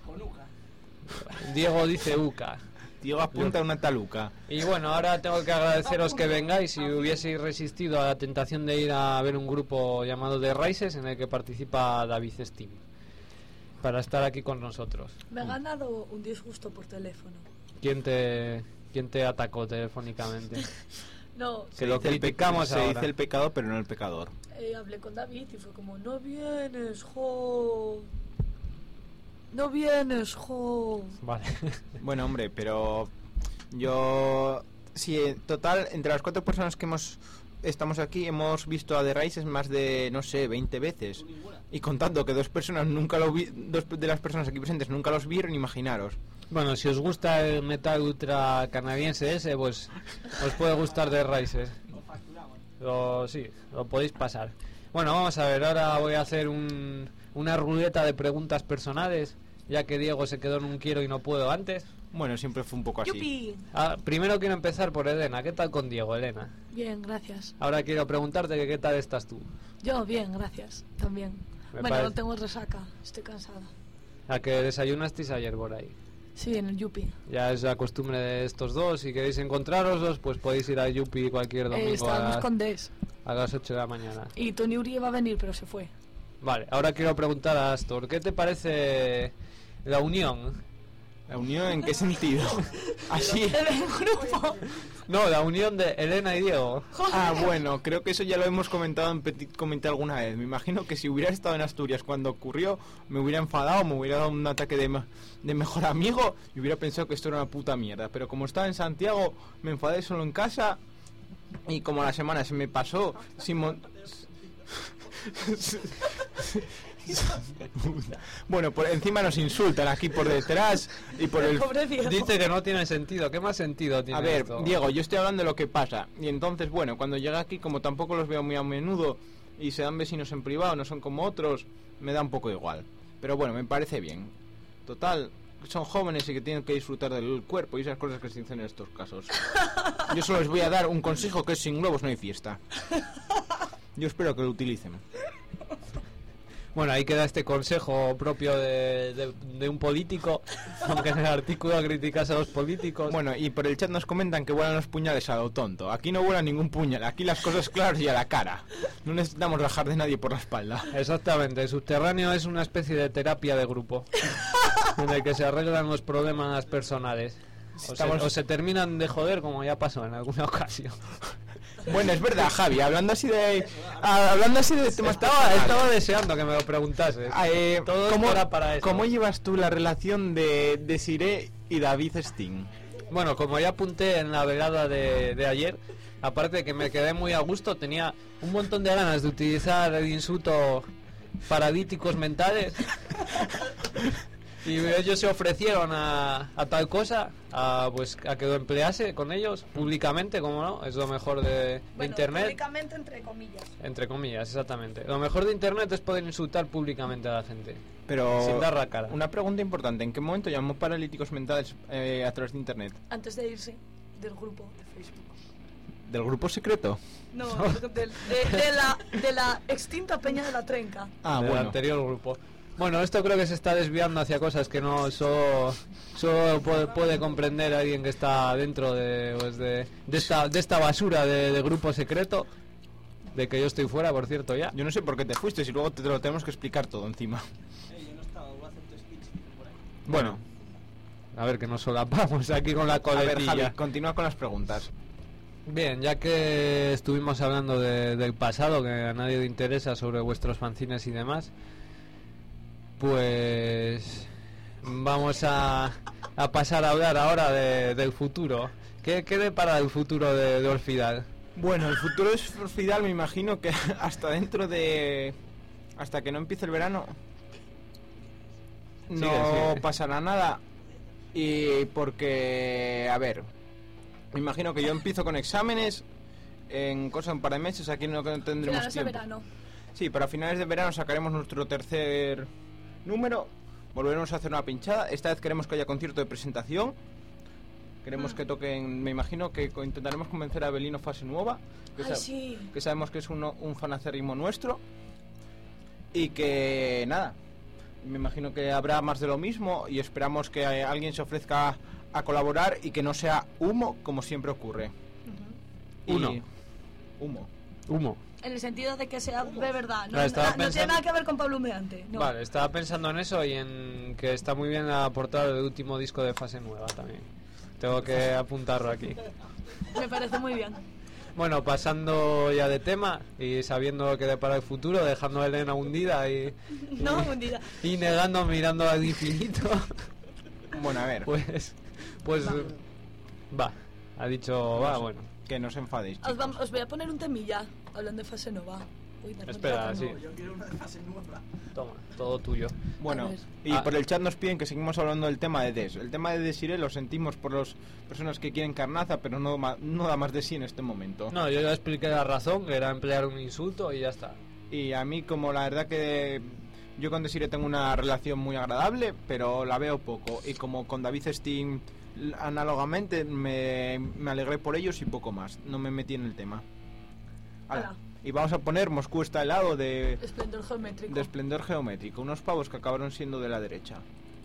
Diego dice Uca. Diego apunta a una taluca. Y bueno, ahora tengo que agradeceros que vengáis. Si hubieseis resistido a la tentación de ir a ver un grupo llamado The Rises, en el que participa David Steam, para estar aquí con nosotros. Me ha ganado un disgusto por teléfono. ¿Quién te atacó telefónicamente? No, Que lo criticamos se ahora. dice el pecado, pero no el pecador. hablé con David y fue como, no vienes, jo. No vienes, jo. Vale. Bueno, hombre, pero yo... Sí, en total, entre las 4 personas que estamos aquí, hemos visto a The Rises más de, no sé, 20 veces. Y contando que 2 de las personas aquí presentes nunca los vieron, imaginaros. Bueno, si os gusta el metal ultra canadiense ese, pues os puede gustar The Rises. Sí, lo podéis pasar. Bueno, vamos a ver, ahora voy a hacer una ruleta de preguntas personales, ya que Diego se quedó en un quiero y no puedo antes. Bueno, siempre fue un poco así. ¡Yupi! Primero quiero empezar por Elena. ¿Qué tal con Diego, Elena? Bien, gracias. Ahora quiero preguntarte que qué tal estás tú. Yo, bien, gracias. También. Me Bueno, parece- no tengo resaca, estoy cansada. ¿A que desayunasteis ayer por ahí? Sí, en el Yupi. Ya es la costumbre de estos dos. Si queréis encontraroslos, pues podéis ir a Yupi cualquier domingo Estábamos con Des. a las 8 de la mañana. Y Tony Uri iba a venir, pero se fue. Vale, ahora quiero preguntar a Astor, ¿qué te parece la unión? ¿La unión en qué sentido? Así. El grupo. No, la unión de Elena y Diego. Ah, bueno, creo que eso ya lo hemos comentado en Petit Comité alguna vez. Me imagino que si hubiera estado en Asturias cuando ocurrió, me hubiera enfadado, me hubiera dado un ataque de mejor amigo y hubiera pensado que esto era una puta mierda. Pero como estaba en Santiago, me enfadé solo en casa y como la semana se me pasó sin Bueno, por encima nos insultan aquí por detrás y por el... Pobre Diego. Dice que no tiene sentido. ¿Qué más sentido tiene A ver, esto? Diego, yo estoy hablando de lo que pasa. Y entonces, bueno, cuando llega aquí, como tampoco los veo muy a menudo y se dan vecinos en privado, no son como otros, me da un poco igual. Pero bueno, me parece bien. Total, son jóvenes y que tienen que disfrutar del cuerpo y esas cosas que se dicen en estos casos. Yo solo les voy a dar un consejo, que es sin globos no hay fiesta. Yo espero que lo utilicen. Bueno, ahí queda este consejo propio de un político, aunque en el artículo criticas a los políticos. Bueno, y por el chat nos comentan que vuelan los puñales a lo tonto. Aquí no vuela ningún puñal, aquí las cosas claras y a la cara. No necesitamos rajar de nadie por la espalda. Exactamente, el subterráneo es una especie de terapia de grupo, en el que se arreglan los problemas personales. O se terminan de joder, como ya pasó en alguna ocasión. Bueno, es verdad, Javi, hablando así de temas Estaba deseando que me lo preguntases. Todo esto era para eso. ¿Cómo llevas tú la relación de Desiree y David Sting? Bueno, como ya apunté en la velada de ayer, aparte de que me quedé muy a gusto, tenía un montón de ganas de utilizar el insulto paradíticos mentales. Y ellos se ofrecieron a tal cosa, pues a que lo emplease con ellos públicamente, como no, es lo mejor de internet. Públicamente, entre comillas. Entre comillas, exactamente. Lo mejor de internet es poder insultar públicamente a la gente. Pero sin dar la cara. Una pregunta importante, ¿en qué momento llamó paralíticos mentales a través de internet? Antes de irse del grupo de Facebook. ¿Del grupo secreto? No, de la extinta Peña de la Trenca. Ah, Del bueno. anterior grupo. Bueno, esto creo que se está desviando hacia cosas que no solo puede comprender alguien que está dentro de esta basura de grupo secreto, de que yo estoy fuera, por cierto, ya. Yo no sé por qué te fuiste, si luego te lo tenemos que explicar todo encima. Bueno, A ver, que nos solapamos aquí con la a ver, coletilla. Javi, continúa con las preguntas. Bien, ya que estuvimos hablando del pasado, que a nadie le interesa, sobre vuestros fanzines y demás, pues vamos a pasar a hablar ahora del futuro. ¿Qué depara el futuro de Orfidal? Bueno, el futuro de Orfidal me imagino que hasta que no empiece el verano no Sigue. pasará nada. Y porque, a ver, me imagino que yo empiezo con exámenes en un par de meses, aquí no tendremos Finales de tiempo. verano. Sí, pero a finales de verano sacaremos nuestro tercer número, volveremos a hacer una pinchada. Esta vez queremos que haya concierto de presentación. Queremos que toquen, me imagino que intentaremos convencer a Belino Fase Nueva, Ay, sí. que sabemos que es un fan acérrimo nuestro. Y que nada, me imagino que habrá más de lo mismo y esperamos que alguien se ofrezca a colaborar y que no sea humo como siempre ocurre. Humo. En el sentido de que sea de verdad, no, Claro, estaba no tiene nada que ver con Pablo Humeante. No. Vale, estaba pensando en eso y en que está muy bien aportado el último disco de Fase Nueva también. Tengo que apuntarlo aquí. Me parece muy bien. Bueno, pasando ya de tema y sabiendo lo que depara el futuro, dejando a Elena hundida Hundida. y negando, mirando al infinito. Bueno, a ver. Pues va. Ha dicho, va, bueno. Que no os enfadéis, chicos. Os voy a poner un temilla hablando de Fase Nueva. Uy, me Espera, contratan. sí. Yo quiero una de fase nueva. Toma, todo tuyo. Bueno, A ver. y por el chat nos piden que seguimos hablando del tema de Des. El tema de Desiree lo sentimos por las personas que quieren carnaza, pero no da más de sí en este momento. No, yo ya expliqué la razón, que era emplear un insulto y ya está. Y a mí, como la verdad que yo con Desiree tengo una relación muy agradable, pero la veo poco. Y como con David Steen, análogamente, me alegré por ellos y poco más. No me metí en el tema. Hala. Y vamos a poner Moscú está helado de Esplendor geométrico. Esplendor Geométrico. Unos pavos que acabaron siendo de la derecha.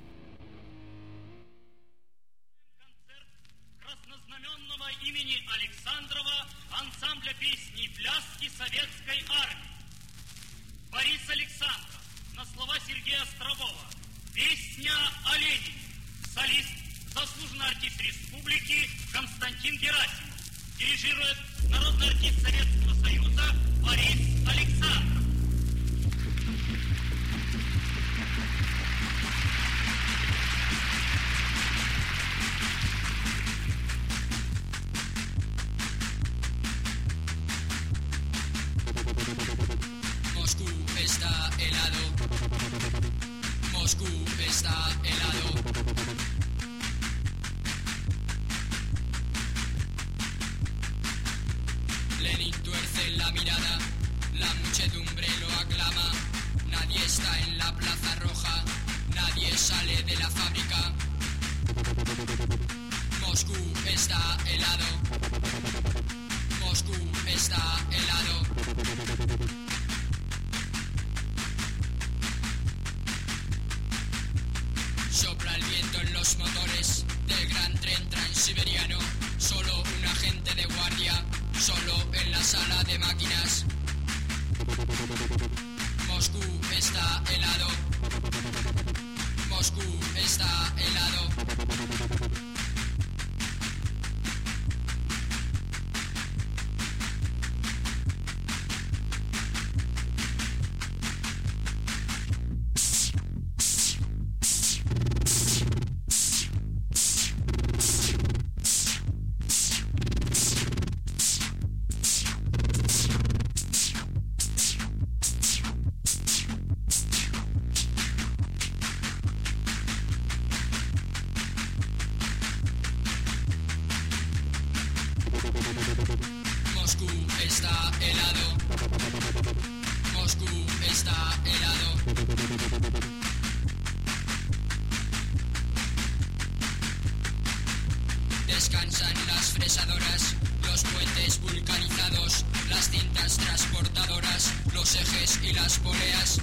Краснознаменного имени Александрова ансамбля песни и пляски Советской Армии. Борис Александров на слова Сергея Острового. Песня о Ленине. Солист, заслуженный артист республики Константин Герасимов. Дирижирует народный артист Советского Союза Борис Александров. Moscú está helado. Moscú está helado. Lenin tuerce la mirada, la muchedumbre lo aclama. Nadie está en la Plaza Roja, nadie sale de la fábrica. Moscú está helado. Moscú está helado. Sopla el viento en los motores del gran tren transiberiano. Solo un agente de guardia, solo en la sala de máquinas. Moscú está helado. Moscú está helado. Moscú está helado. Moscú está helado. Descansan las fresadoras, los puentes vulcanizados, las cintas transportadoras, los ejes y las poleas.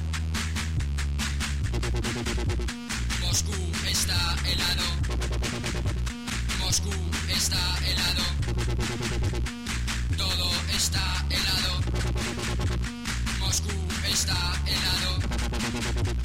Moscú está helado. Moscú está helado. Todo está helado. Moscú está helado.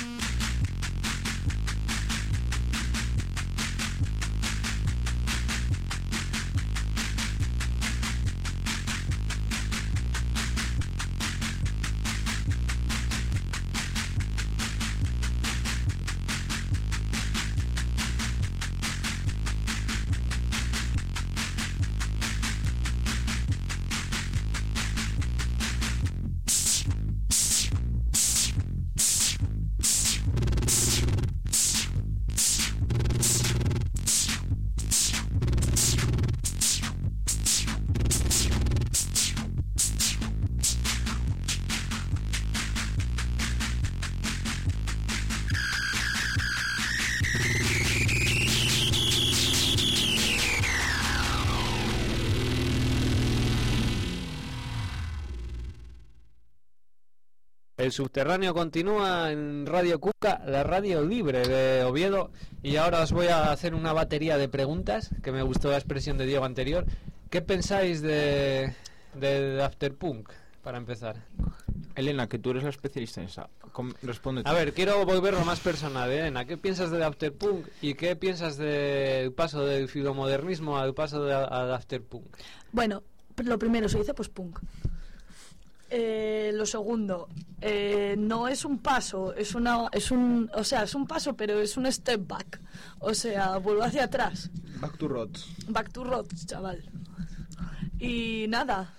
El subterráneo continúa en Radio Cuca, la radio libre de Oviedo, y ahora os voy a hacer una batería de preguntas, que me gustó la expresión de Diego anterior. ¿Qué pensáis de Afterpunk, para empezar? Elena, que tú eres la especialista en esa, responde tú. A ver, quiero volverlo más personal, Elena. ¿Qué piensas del Afterpunk y qué piensas del paso del filomodernismo al paso al Afterpunk? Bueno, lo primero, se dice post-punk. Lo segundo, no es un paso, es un paso, pero es un step back. O sea, vuelvo hacia atrás. Back to Roots. Back to Roots, chaval. Y nada.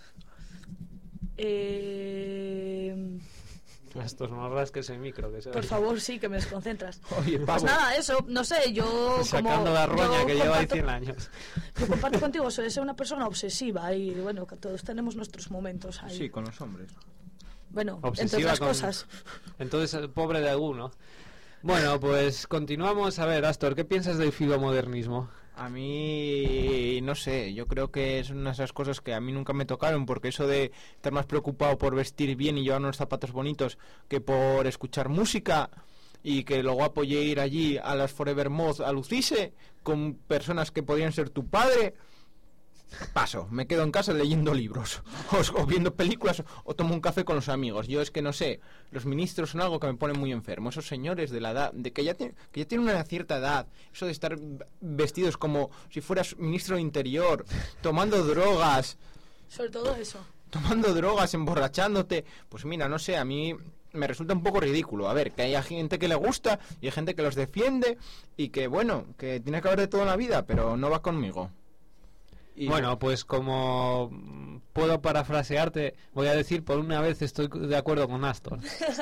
Estos no rasques el micro, que se Por favor, sí, que me desconcentras. Oye, pues nada, eso, no sé, yo sacando la roña que lleva ahí 100 años. Yo comparto contigo, soy una persona obsesiva y bueno, que todos tenemos nuestros momentos ahí. Sí, con los hombres. Bueno, obsesiva, entre otras cosas. Entonces, el pobre de alguno. Bueno, pues continuamos. A ver, Astor, ¿qué piensas del filomodernismo? A mí, no sé, yo creo que es una de esas cosas que a mí nunca me tocaron, porque eso de estar más preocupado por vestir bien y llevar unos zapatos bonitos que por escuchar música, y que lo guapo ye ir allí a las Forever Mod a lucirse con personas que podrían ser tu padre, paso, me quedo en casa leyendo libros o viendo películas o tomo un café con los amigos. Yo es que no sé, los ministros son algo que me pone muy enfermo, esos señores de la edad, de que ya tienen una cierta edad, eso de estar vestidos como si fueras ministro de Interior, tomando drogas, sobre todo eso, tomando drogas, emborrachándote, pues mira, no sé, a mí me resulta un poco ridículo. A ver, que hay gente que le gusta y hay gente que los defiende y que bueno, que tiene que haber de todo en la vida, pero no va conmigo. Y bueno, pues como puedo parafrasearte, voy a decir, por una vez estoy de acuerdo con Astor.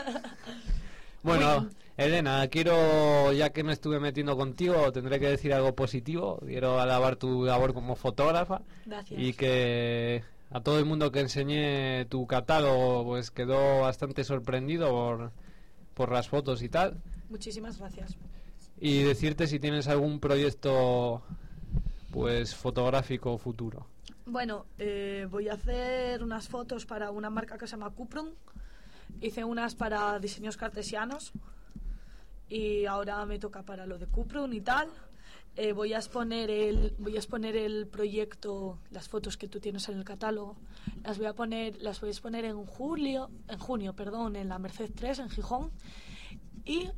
Bueno, Elena, quiero, ya que me estuve metiendo contigo, tendré que decir algo positivo. Quiero alabar tu labor como fotógrafa. Gracias. Y que a todo el mundo que enseñé tu catálogo pues quedó bastante sorprendido por las fotos y tal. Muchísimas gracias. Y decirte si tienes algún proyecto pues fotográfico futuro. Bueno, voy a hacer unas fotos para una marca que se llama Cuprum. Hice unas para diseños cartesianos y ahora me toca para lo de Cuprum y tal. Voy a exponer el proyecto, las fotos que tú tienes en el catálogo. Las voy a exponer en junio, en la Merced 3 en Gijón, y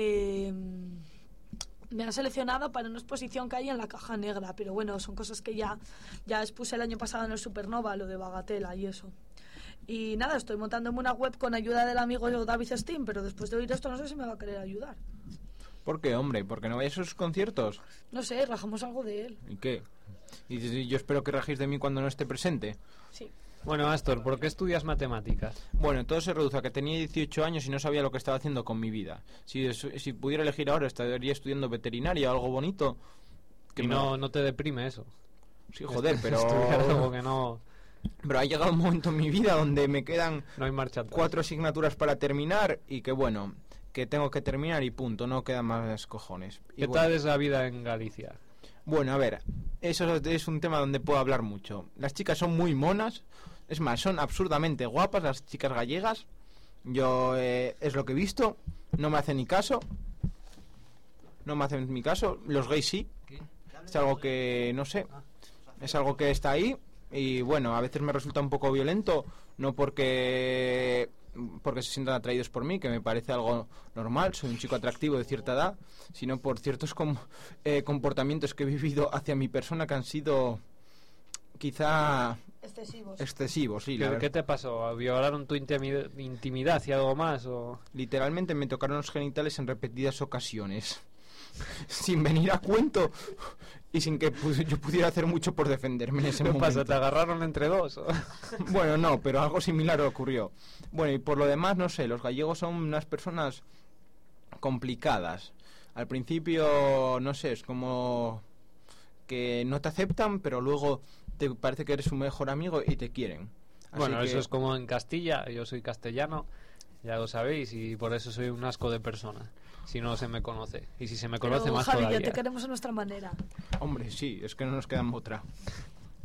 me han seleccionado para una exposición que hay en la Caja Negra, pero bueno, son cosas que ya expuse el año pasado en el Supernova, lo de Bagatela y eso. Y nada, estoy montándome una web con ayuda del amigo David Stein, pero después de oír esto no sé si me va a querer ayudar. ¿Por qué, hombre? ¿Porque no vayas a sus conciertos? No sé, rajamos algo de él. ¿Y qué? Y yo espero que rajéis de mí cuando no esté presente. Sí. Bueno, Astor, ¿por qué estudias matemáticas? Bueno, todo se reduce a que tenía 18 años y no sabía lo que estaba haciendo con mi vida. Si pudiera elegir ahora, estaría estudiando veterinaria o algo bonito. Que no te deprime eso. Sí, joder, pero estudiar algo que no... Pero ha llegado un momento en mi vida donde me quedan no hay marcha atrás. 4 asignaturas para terminar y que bueno, que tengo que terminar y punto, no quedan más cojones. ¿Qué tal es la vida en Galicia? Bueno, a ver, eso es un tema donde puedo hablar mucho. Las chicas son muy monas, es más, son absurdamente guapas las chicas gallegas. Yo es lo que he visto, no me hacen ni caso. Los gays sí. Es algo que, no sé, es algo que está ahí. Y bueno, a veces me resulta un poco violento, no porque se sientan atraídos por mí, que me parece algo normal, soy un chico atractivo de cierta edad, sino por ciertos comportamientos que he vivido hacia mi persona que han sido quizá excesivos, sí. ¿Qué te pasó? ¿Violaron tu intimidad y algo más? ¿O? Literalmente me tocaron los genitales en repetidas ocasiones, sin venir a cuento y sin que yo pudiera hacer mucho por defenderme en ese momento. ¿Qué pasa? ¿Te agarraron entre dos? ¿O? Bueno, no, pero algo similar ocurrió. Bueno, y por lo demás, no sé, los gallegos son unas personas complicadas. Al principio, no sé, es como que no te aceptan, pero luego te parece que eres su mejor amigo y te quieren. Bueno, eso es como en Castilla, yo soy castellano, ya lo sabéis, y por eso soy un asco de persona. Si no se me conoce. Y si se me conoce, pero, más Javi, todavía. ya te queremos a nuestra manera. Hombre, sí, es que no nos queda otra.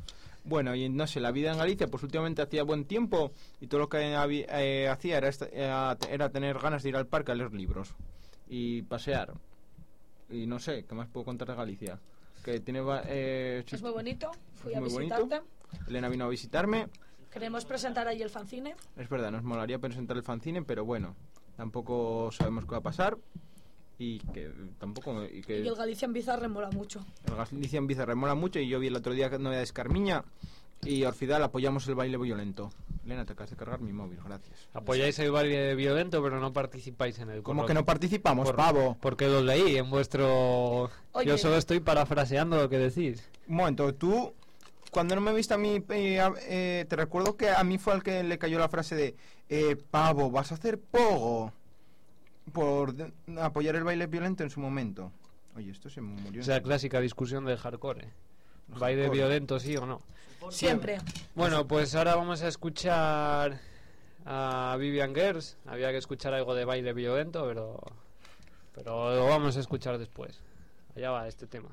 Bueno, y no sé, la vida en Galicia, pues últimamente hacía buen tiempo y todo lo que hacía era tener ganas de ir al parque a leer libros y pasear. Y no sé, ¿qué más puedo contar de Galicia? Que tiene... es muy bonito, fui a muy visitarte. bonito. Elena vino a visitarme. Queremos presentar ahí el fanzine. Es verdad, nos molaría presentar el fanzine, pero bueno, tampoco sabemos qué va a pasar. Y que tampoco... Y el Galicia en Bizarre mola mucho. El Galicia en Bizarre mola mucho. Y yo vi el otro día Novedad de Escarmiña y Orfidal apoyamos el baile violento. Elena, te acabas de cargar mi móvil, gracias. Apoyáis el baile violento, pero no participáis en el... ¿Cómo que no participamos, pavo? Porque lo leí en vuestro... Oye. Yo solo estoy parafraseando lo que decís. Un momento, tú... Cuando no me viste a mí, te recuerdo que a mí fue al que le cayó la frase de pavo, vas a hacer pogo por apoyar el baile violento en su momento. Oye, esto se me murió. Esa clásica discusión del hardcore. ¿Baile violento sí o no? Siempre. Bueno, pues ahora vamos a escuchar a Vivian Girls. Había que escuchar algo de baile violento, pero lo vamos a escuchar después. Allá va este tema.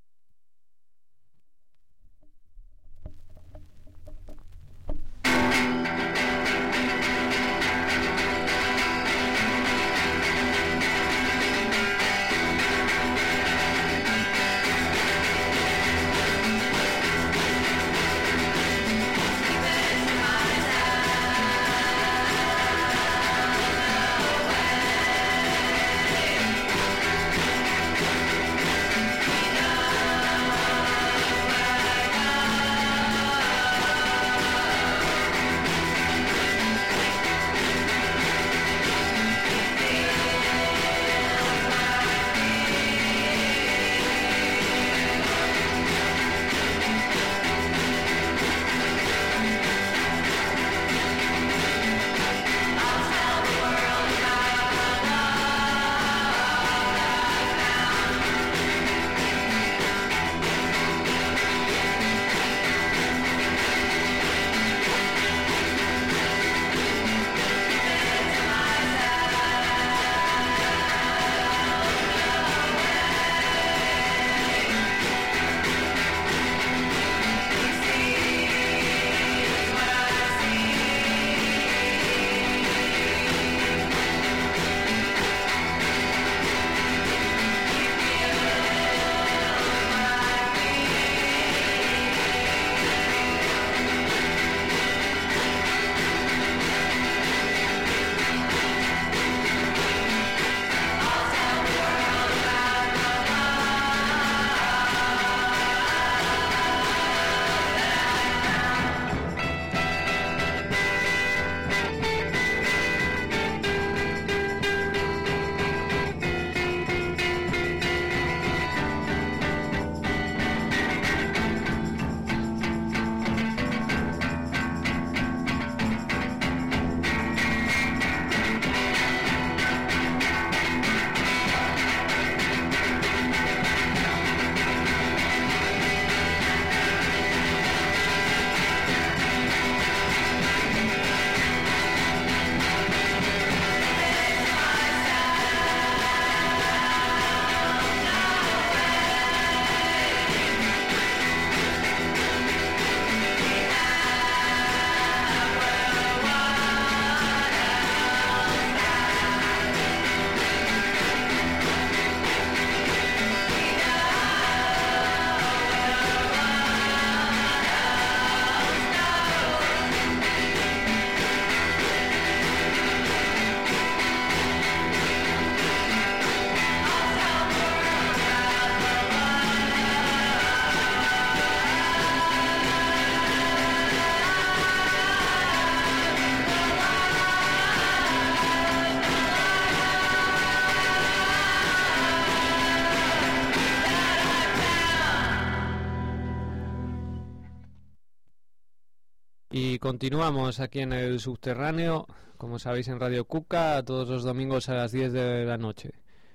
Y continuamos aquí en el subterráneo, como sabéis en Radio Cuca, todos los domingos a las 10 de la noche.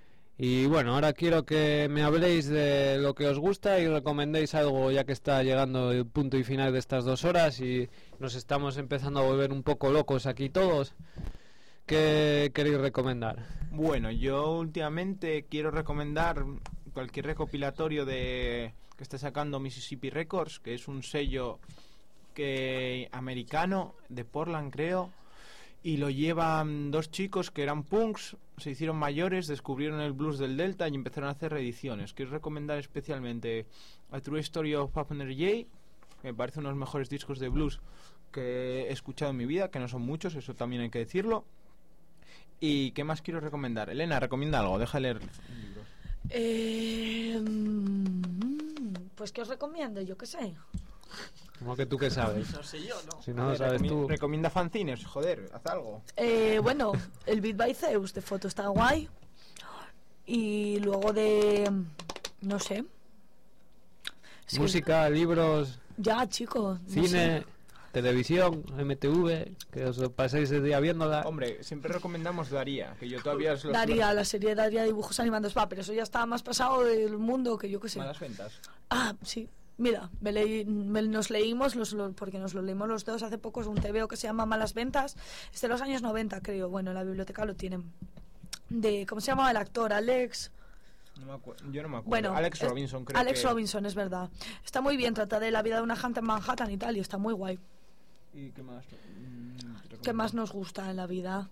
Y bueno, ahora quiero que me habléis de lo que os gusta y recomendéis algo, ya que está llegando el punto y final de estas 2 horas y nos estamos empezando a volver un poco locos aquí todos. ¿Qué queréis recomendar? Bueno, yo últimamente quiero recomendar cualquier recopilatorio que está sacando Mississippi Records, que es un sello que americano, de Portland creo, y lo llevan dos chicos que eran punks, se hicieron mayores, descubrieron el blues del Delta y empezaron a hacer reediciones. Quiero recomendar especialmente A True Story of Abner J, que me parece uno de los mejores discos de blues que he escuchado en mi vida, que no son muchos, eso también hay que decirlo. ¿Y qué más quiero recomendar? Elena, recomienda algo, deja leer libros. Pues ¿qué os recomiendo? Yo qué sé. Como que tú que sabes. No sé yo, ¿no? Si no lo sabes tú. Recomienda fanzines, joder, haz algo. Bueno, el Beat by Zeus de foto está guay. Y luego de... no sé. Es que- Música, libros, Ya, chicos. no cine, sé. televisión, MTV, que os paséis el día viéndola. Hombre, siempre recomendamos Daría, que yo todavía os lo... Daría, la serie Daría dibujos animados. Va, pero eso ya está más pasado del mundo que yo qué sé. Malas ventas. Ah, sí. Mira, nos leímos, porque nos lo leímos los dos hace poco, es un TVO que se llama Malas Ventas, es de los años 90, creo. Bueno, en la biblioteca lo tienen. ¿Cómo se llamaba el actor? Alex... Yo no me acuerdo. Bueno, Alex Robinson, creo Alex que... Robinson, es verdad. Está muy bien, trata de la vida de una gente en Manhattan y tal, y está muy guay. ¿Y qué más? ¿Qué más nos gusta en la vida?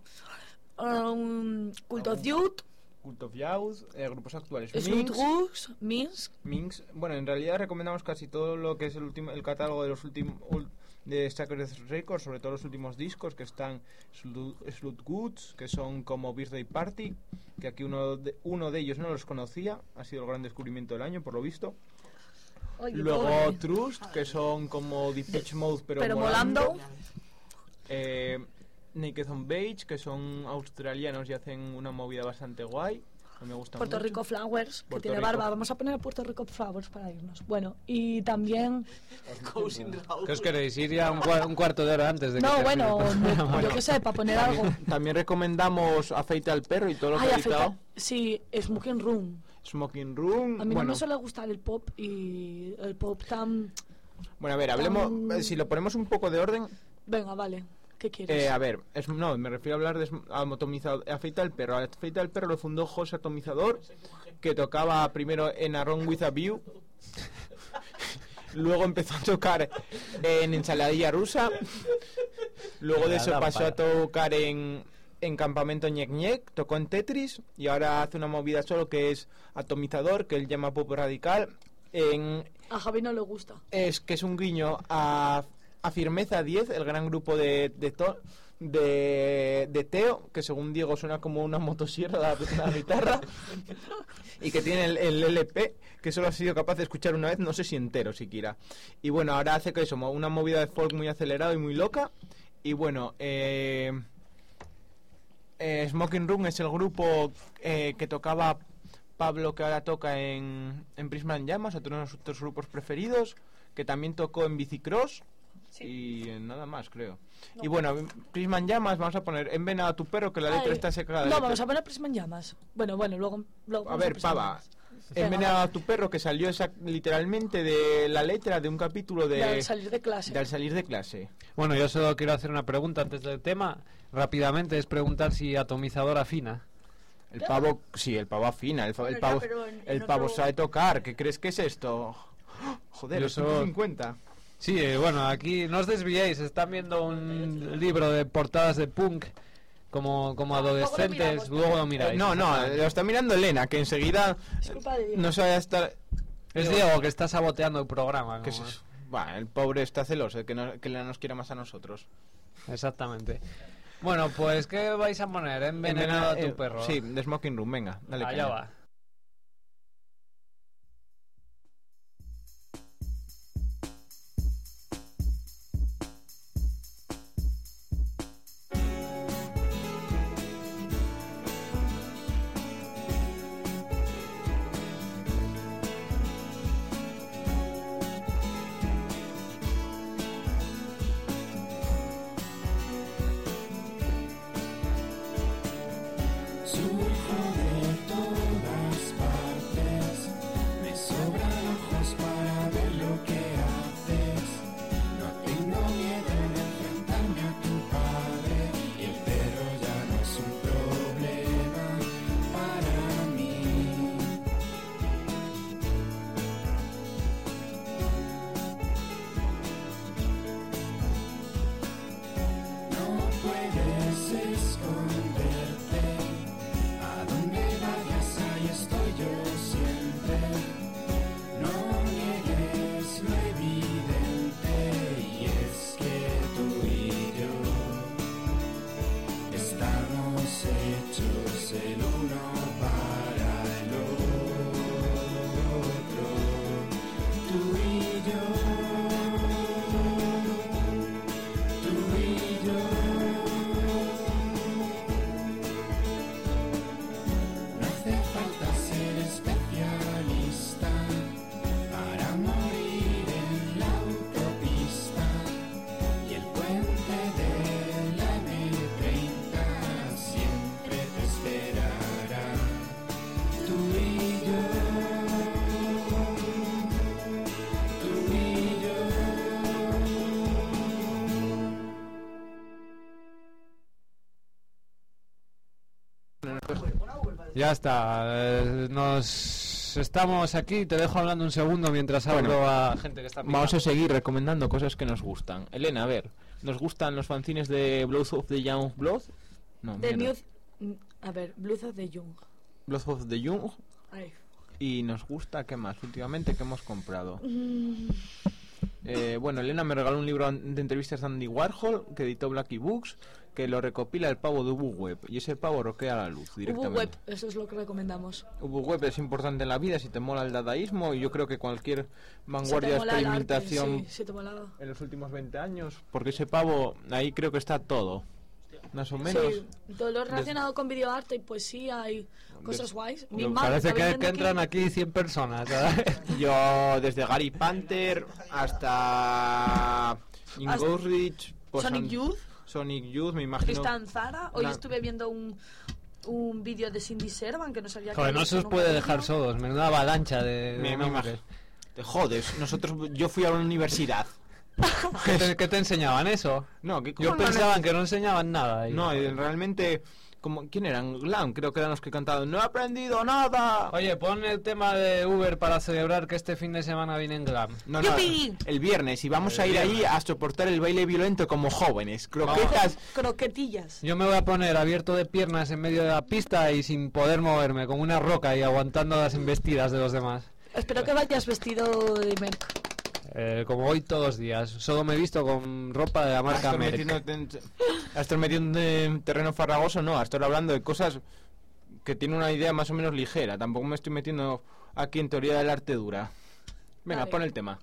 Cult of Youth, Cult of Youth, grupos actuales. Sweet Goose, Minsk. Minx. Bueno, en realidad recomendamos casi todo lo que es el catálogo de los últimos de Sacred Records, sobre todo los últimos discos, que están Slut Goods, que son como Birthday Party, que aquí uno de ellos no los conocía, ha sido el gran descubrimiento del año, por lo visto. Oye, Luego pobre. Trust, que son como Depeche Mode, pero molando. Naked on Beach, que son australianos y hacen una movida bastante guay. Me gusta Puerto mucho. Rico Flowers, que Puerto tiene Rico. barba. Vamos a poner a Puerto Rico Flowers para irnos. Bueno, y también... ¿Qué os queréis? Ir ya un cuarto de hora antes de que No, termine el bueno, programa? yo qué sé, para poner algo. También recomendamos Afeita al perro y todo lo que Ay, ha editado. afeita... Sí, Smoking Room. Smoking Room. A mí no bueno, me suele gustar el pop y el pop tan... bueno, a ver, hablemos. Si lo ponemos un poco de orden. Venga, vale. ¿Qué quieres? A ver, no, me refiero a hablar de atomizador. Afeita al perro. Afeita al perro lo fundó José Atomizador, que tocaba primero en A Wrong With A View. Luego empezó a tocar en Ensaladilla Rusa. Luego de eso pasó a tocar en Campamento Ñec Ñec, tocó en Tetris y ahora hace una movida solo que es Atomizador, que él llama pop radical. A Javi no le gusta. Es que es un guiño a Firmeza 10, el gran grupo de Teo, que según Diego suena como una motosierra de la guitarra, y que tiene el LP, que solo ha sido capaz de escuchar una vez, no sé si entero siquiera. Y bueno, ahora hace que eso, una movida de folk muy acelerada y muy loca. Y bueno, Smoking Room es el grupo que tocaba Pablo, que ahora toca en Prisma en Llamas, otro de nuestros grupos preferidos, que también tocó en Bicicross. Sí. Y en nada más, creo. No. Y bueno, Prisma en Llamas, vamos a poner Envenenado a tu perro, que la letra está secada. No, vamos a poner Prisma en Llamas. Bueno, luego a ver, pava. Envenenado a tu perro, que salió literalmente de la letra de un capítulo de... Al salir de clase. Al salir de clase. Bueno, yo solo quiero hacer una pregunta antes del tema. Rápidamente, es preguntar si Atomizador afina. El pavo, sí, el pavo afina. El pavo sabe tocar. ¿Qué crees que es esto? Joder, eso 50. Sí, bueno, aquí no os desviéis, están viendo un libro de portadas de punk como adolescentes, luego lo miráis. No, lo está mirando Elena, que enseguida no sabe estar... Es Diego que está saboteando el programa. Que el pobre está celoso, que no nos quiera más a nosotros. Exactamente. Bueno, pues ¿qué vais a poner? Envenenado a tu perro. Sí, de Smoking Room, venga, dale. Allá va. Surjo de toda Ya está, nos estamos aquí, te dejo hablando un segundo mientras hablo a gente que está picando. Vamos a seguir recomendando cosas que nos gustan. Elena, a ver, ¿nos gustan los fanzines de Blood of the Young Blood? No, Blood of the Young. Blood of the Young. Ay. Y nos gusta, ¿qué más? Últimamente, ¿qué hemos comprado? Bueno, Elena me regaló un libro de entrevistas de Andy Warhol que editó Blackie Books, que lo recopila el pavo de UbuWeb, y ese pavo roquea la luz directamente. UbuWeb, eso es lo que recomendamos. UbuWeb es importante en la vida si te mola el dadaísmo, y yo creo que cualquier vanguardia de experimentación en los últimos 20 años, porque ese pavo, ahí creo que está todo, más o menos. Sí, todo lo relacionado con videoarte y poesía y cosas guays. Parece que entran aquí 100 personas, ¿sabes? Yo, desde Gary Panther hasta Ingorrich, Sonic Youth, me imagino. Tristan Zara. Hoy estuve viendo un vídeo de Cindy Servan que no sabía que... Joder, no se os puede dejar solos, menuda avalancha de... Me imagino. Te jodes, yo fui a la universidad. ¿Qué te enseñaban eso? No, yo pensaba que no enseñaban nada. No, realmente... ¿Quién eran? Glam, creo que eran los que cantaban ¡No he aprendido nada! Oye, pon el tema de Uber para celebrar que este fin de semana viene en Glam. No, el viernes, y vamos a ir ahí a soportar el baile violento como jóvenes. Croquetillas. Yo me voy a poner abierto de piernas en medio de la pista y sin poder moverme, como una roca y aguantando las embestidas de los demás. Espero que vayas vestido de Merck. Como hoy todos los días. Solo me he visto con ropa de la marca Merck. ¿Estás metiendo en terreno farragoso? No, estoy hablando de cosas que tienen una idea más o menos ligera. Tampoco me estoy metiendo aquí en teoría del arte dura. Venga, pon el tema.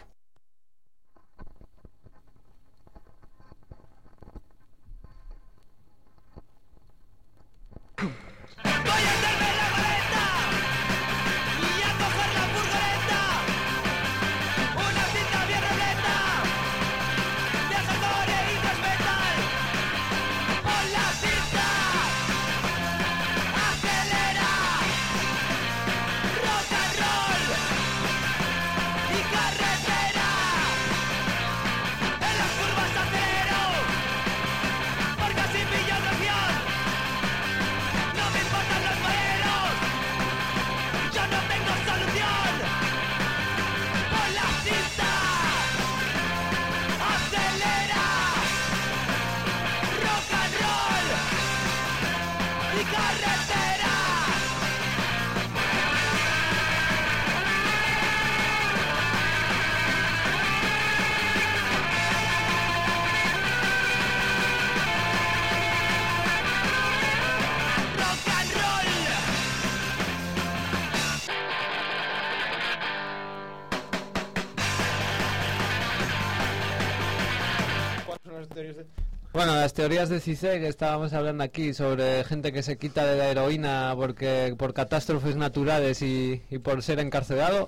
Bueno, las teorías de CICE que estábamos hablando aquí sobre gente que se quita de la heroína por catástrofes naturales y por ser encarcelado.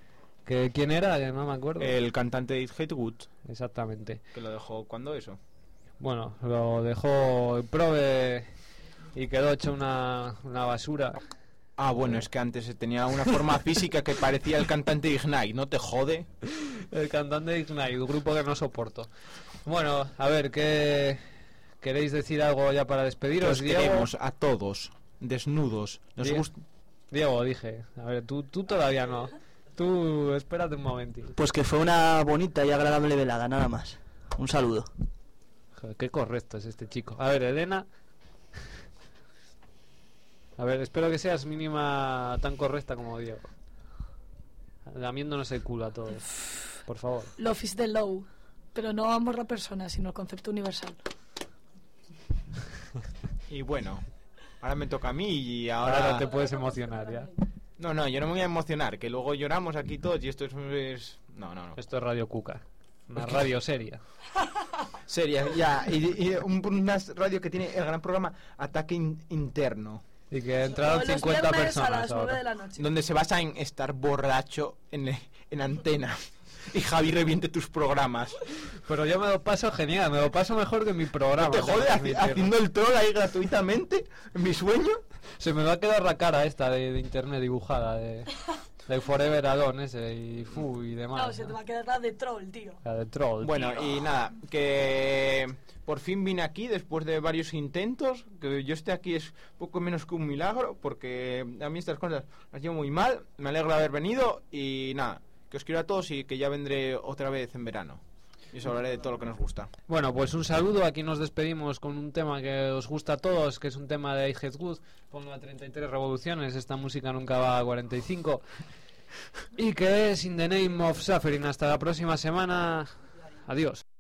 ¿Quién era? Que no me acuerdo. El cantante de It Hatewood. Exactamente. ¿Que lo dejó cuándo eso? Bueno, lo dejó el prove y quedó hecho una basura. Ah, bueno, es que antes tenía una forma física que parecía el cantante de Ignite, ¿no te jode? El cantante de Ignite, un grupo que no soporto. Bueno, a ver, ¿qué queréis decir algo ya para despediros? Os queremos a todos, desnudos. Diego, dije. A ver, tú todavía no. Tú, espérate un momentito. Pues que fue una bonita y agradable velada, nada más. Un saludo. Joder, qué correcto es este chico. A ver, Elena. A ver, espero que seas mínima tan correcta como Diego. Lamiéndonos el culo a todos. Por favor. Love is the low. Pero no amor a la persona, sino el concepto universal. Y bueno, ahora me toca a mí y ahora... Ahora te puedes emocionar ya. No, yo no me voy a emocionar, que luego lloramos aquí todos y esto es... No. Esto es Radio Cuca. Una radio seria. Seria, ya. Y una radio que tiene el gran programa Ataque Interno. Y que entraron 50 personas a las 9 de la noche. Donde se basa en estar borracho en antena. Y Javi reviente tus programas. Pero yo me lo paso genial, me lo paso mejor que mi programa. ¿Te jode haciendo el troll ahí gratuitamente? ¿En mi sueño? Se me va a quedar la cara esta de internet dibujada. De Forever Alone ese y demás. Claro, se te va a quedar la de Troll, tío. La de Troll. Bueno, tío. y nada, que por fin vine aquí después de varios intentos. Que yo esté aquí es poco menos que un milagro, porque a mí estas cosas las llevo muy mal. Me alegra haber venido y nada, que os quiero a todos y que ya vendré otra vez en verano. Y os hablaré de todo lo que nos gusta. Bueno, pues un saludo. Aquí nos despedimos con un tema que os gusta a todos, que es un tema de I Hate Good. Ponlo a 33 revoluciones. Esta música nunca va a 45. Y que es In the Name of Suffering. Hasta la próxima semana. Adiós.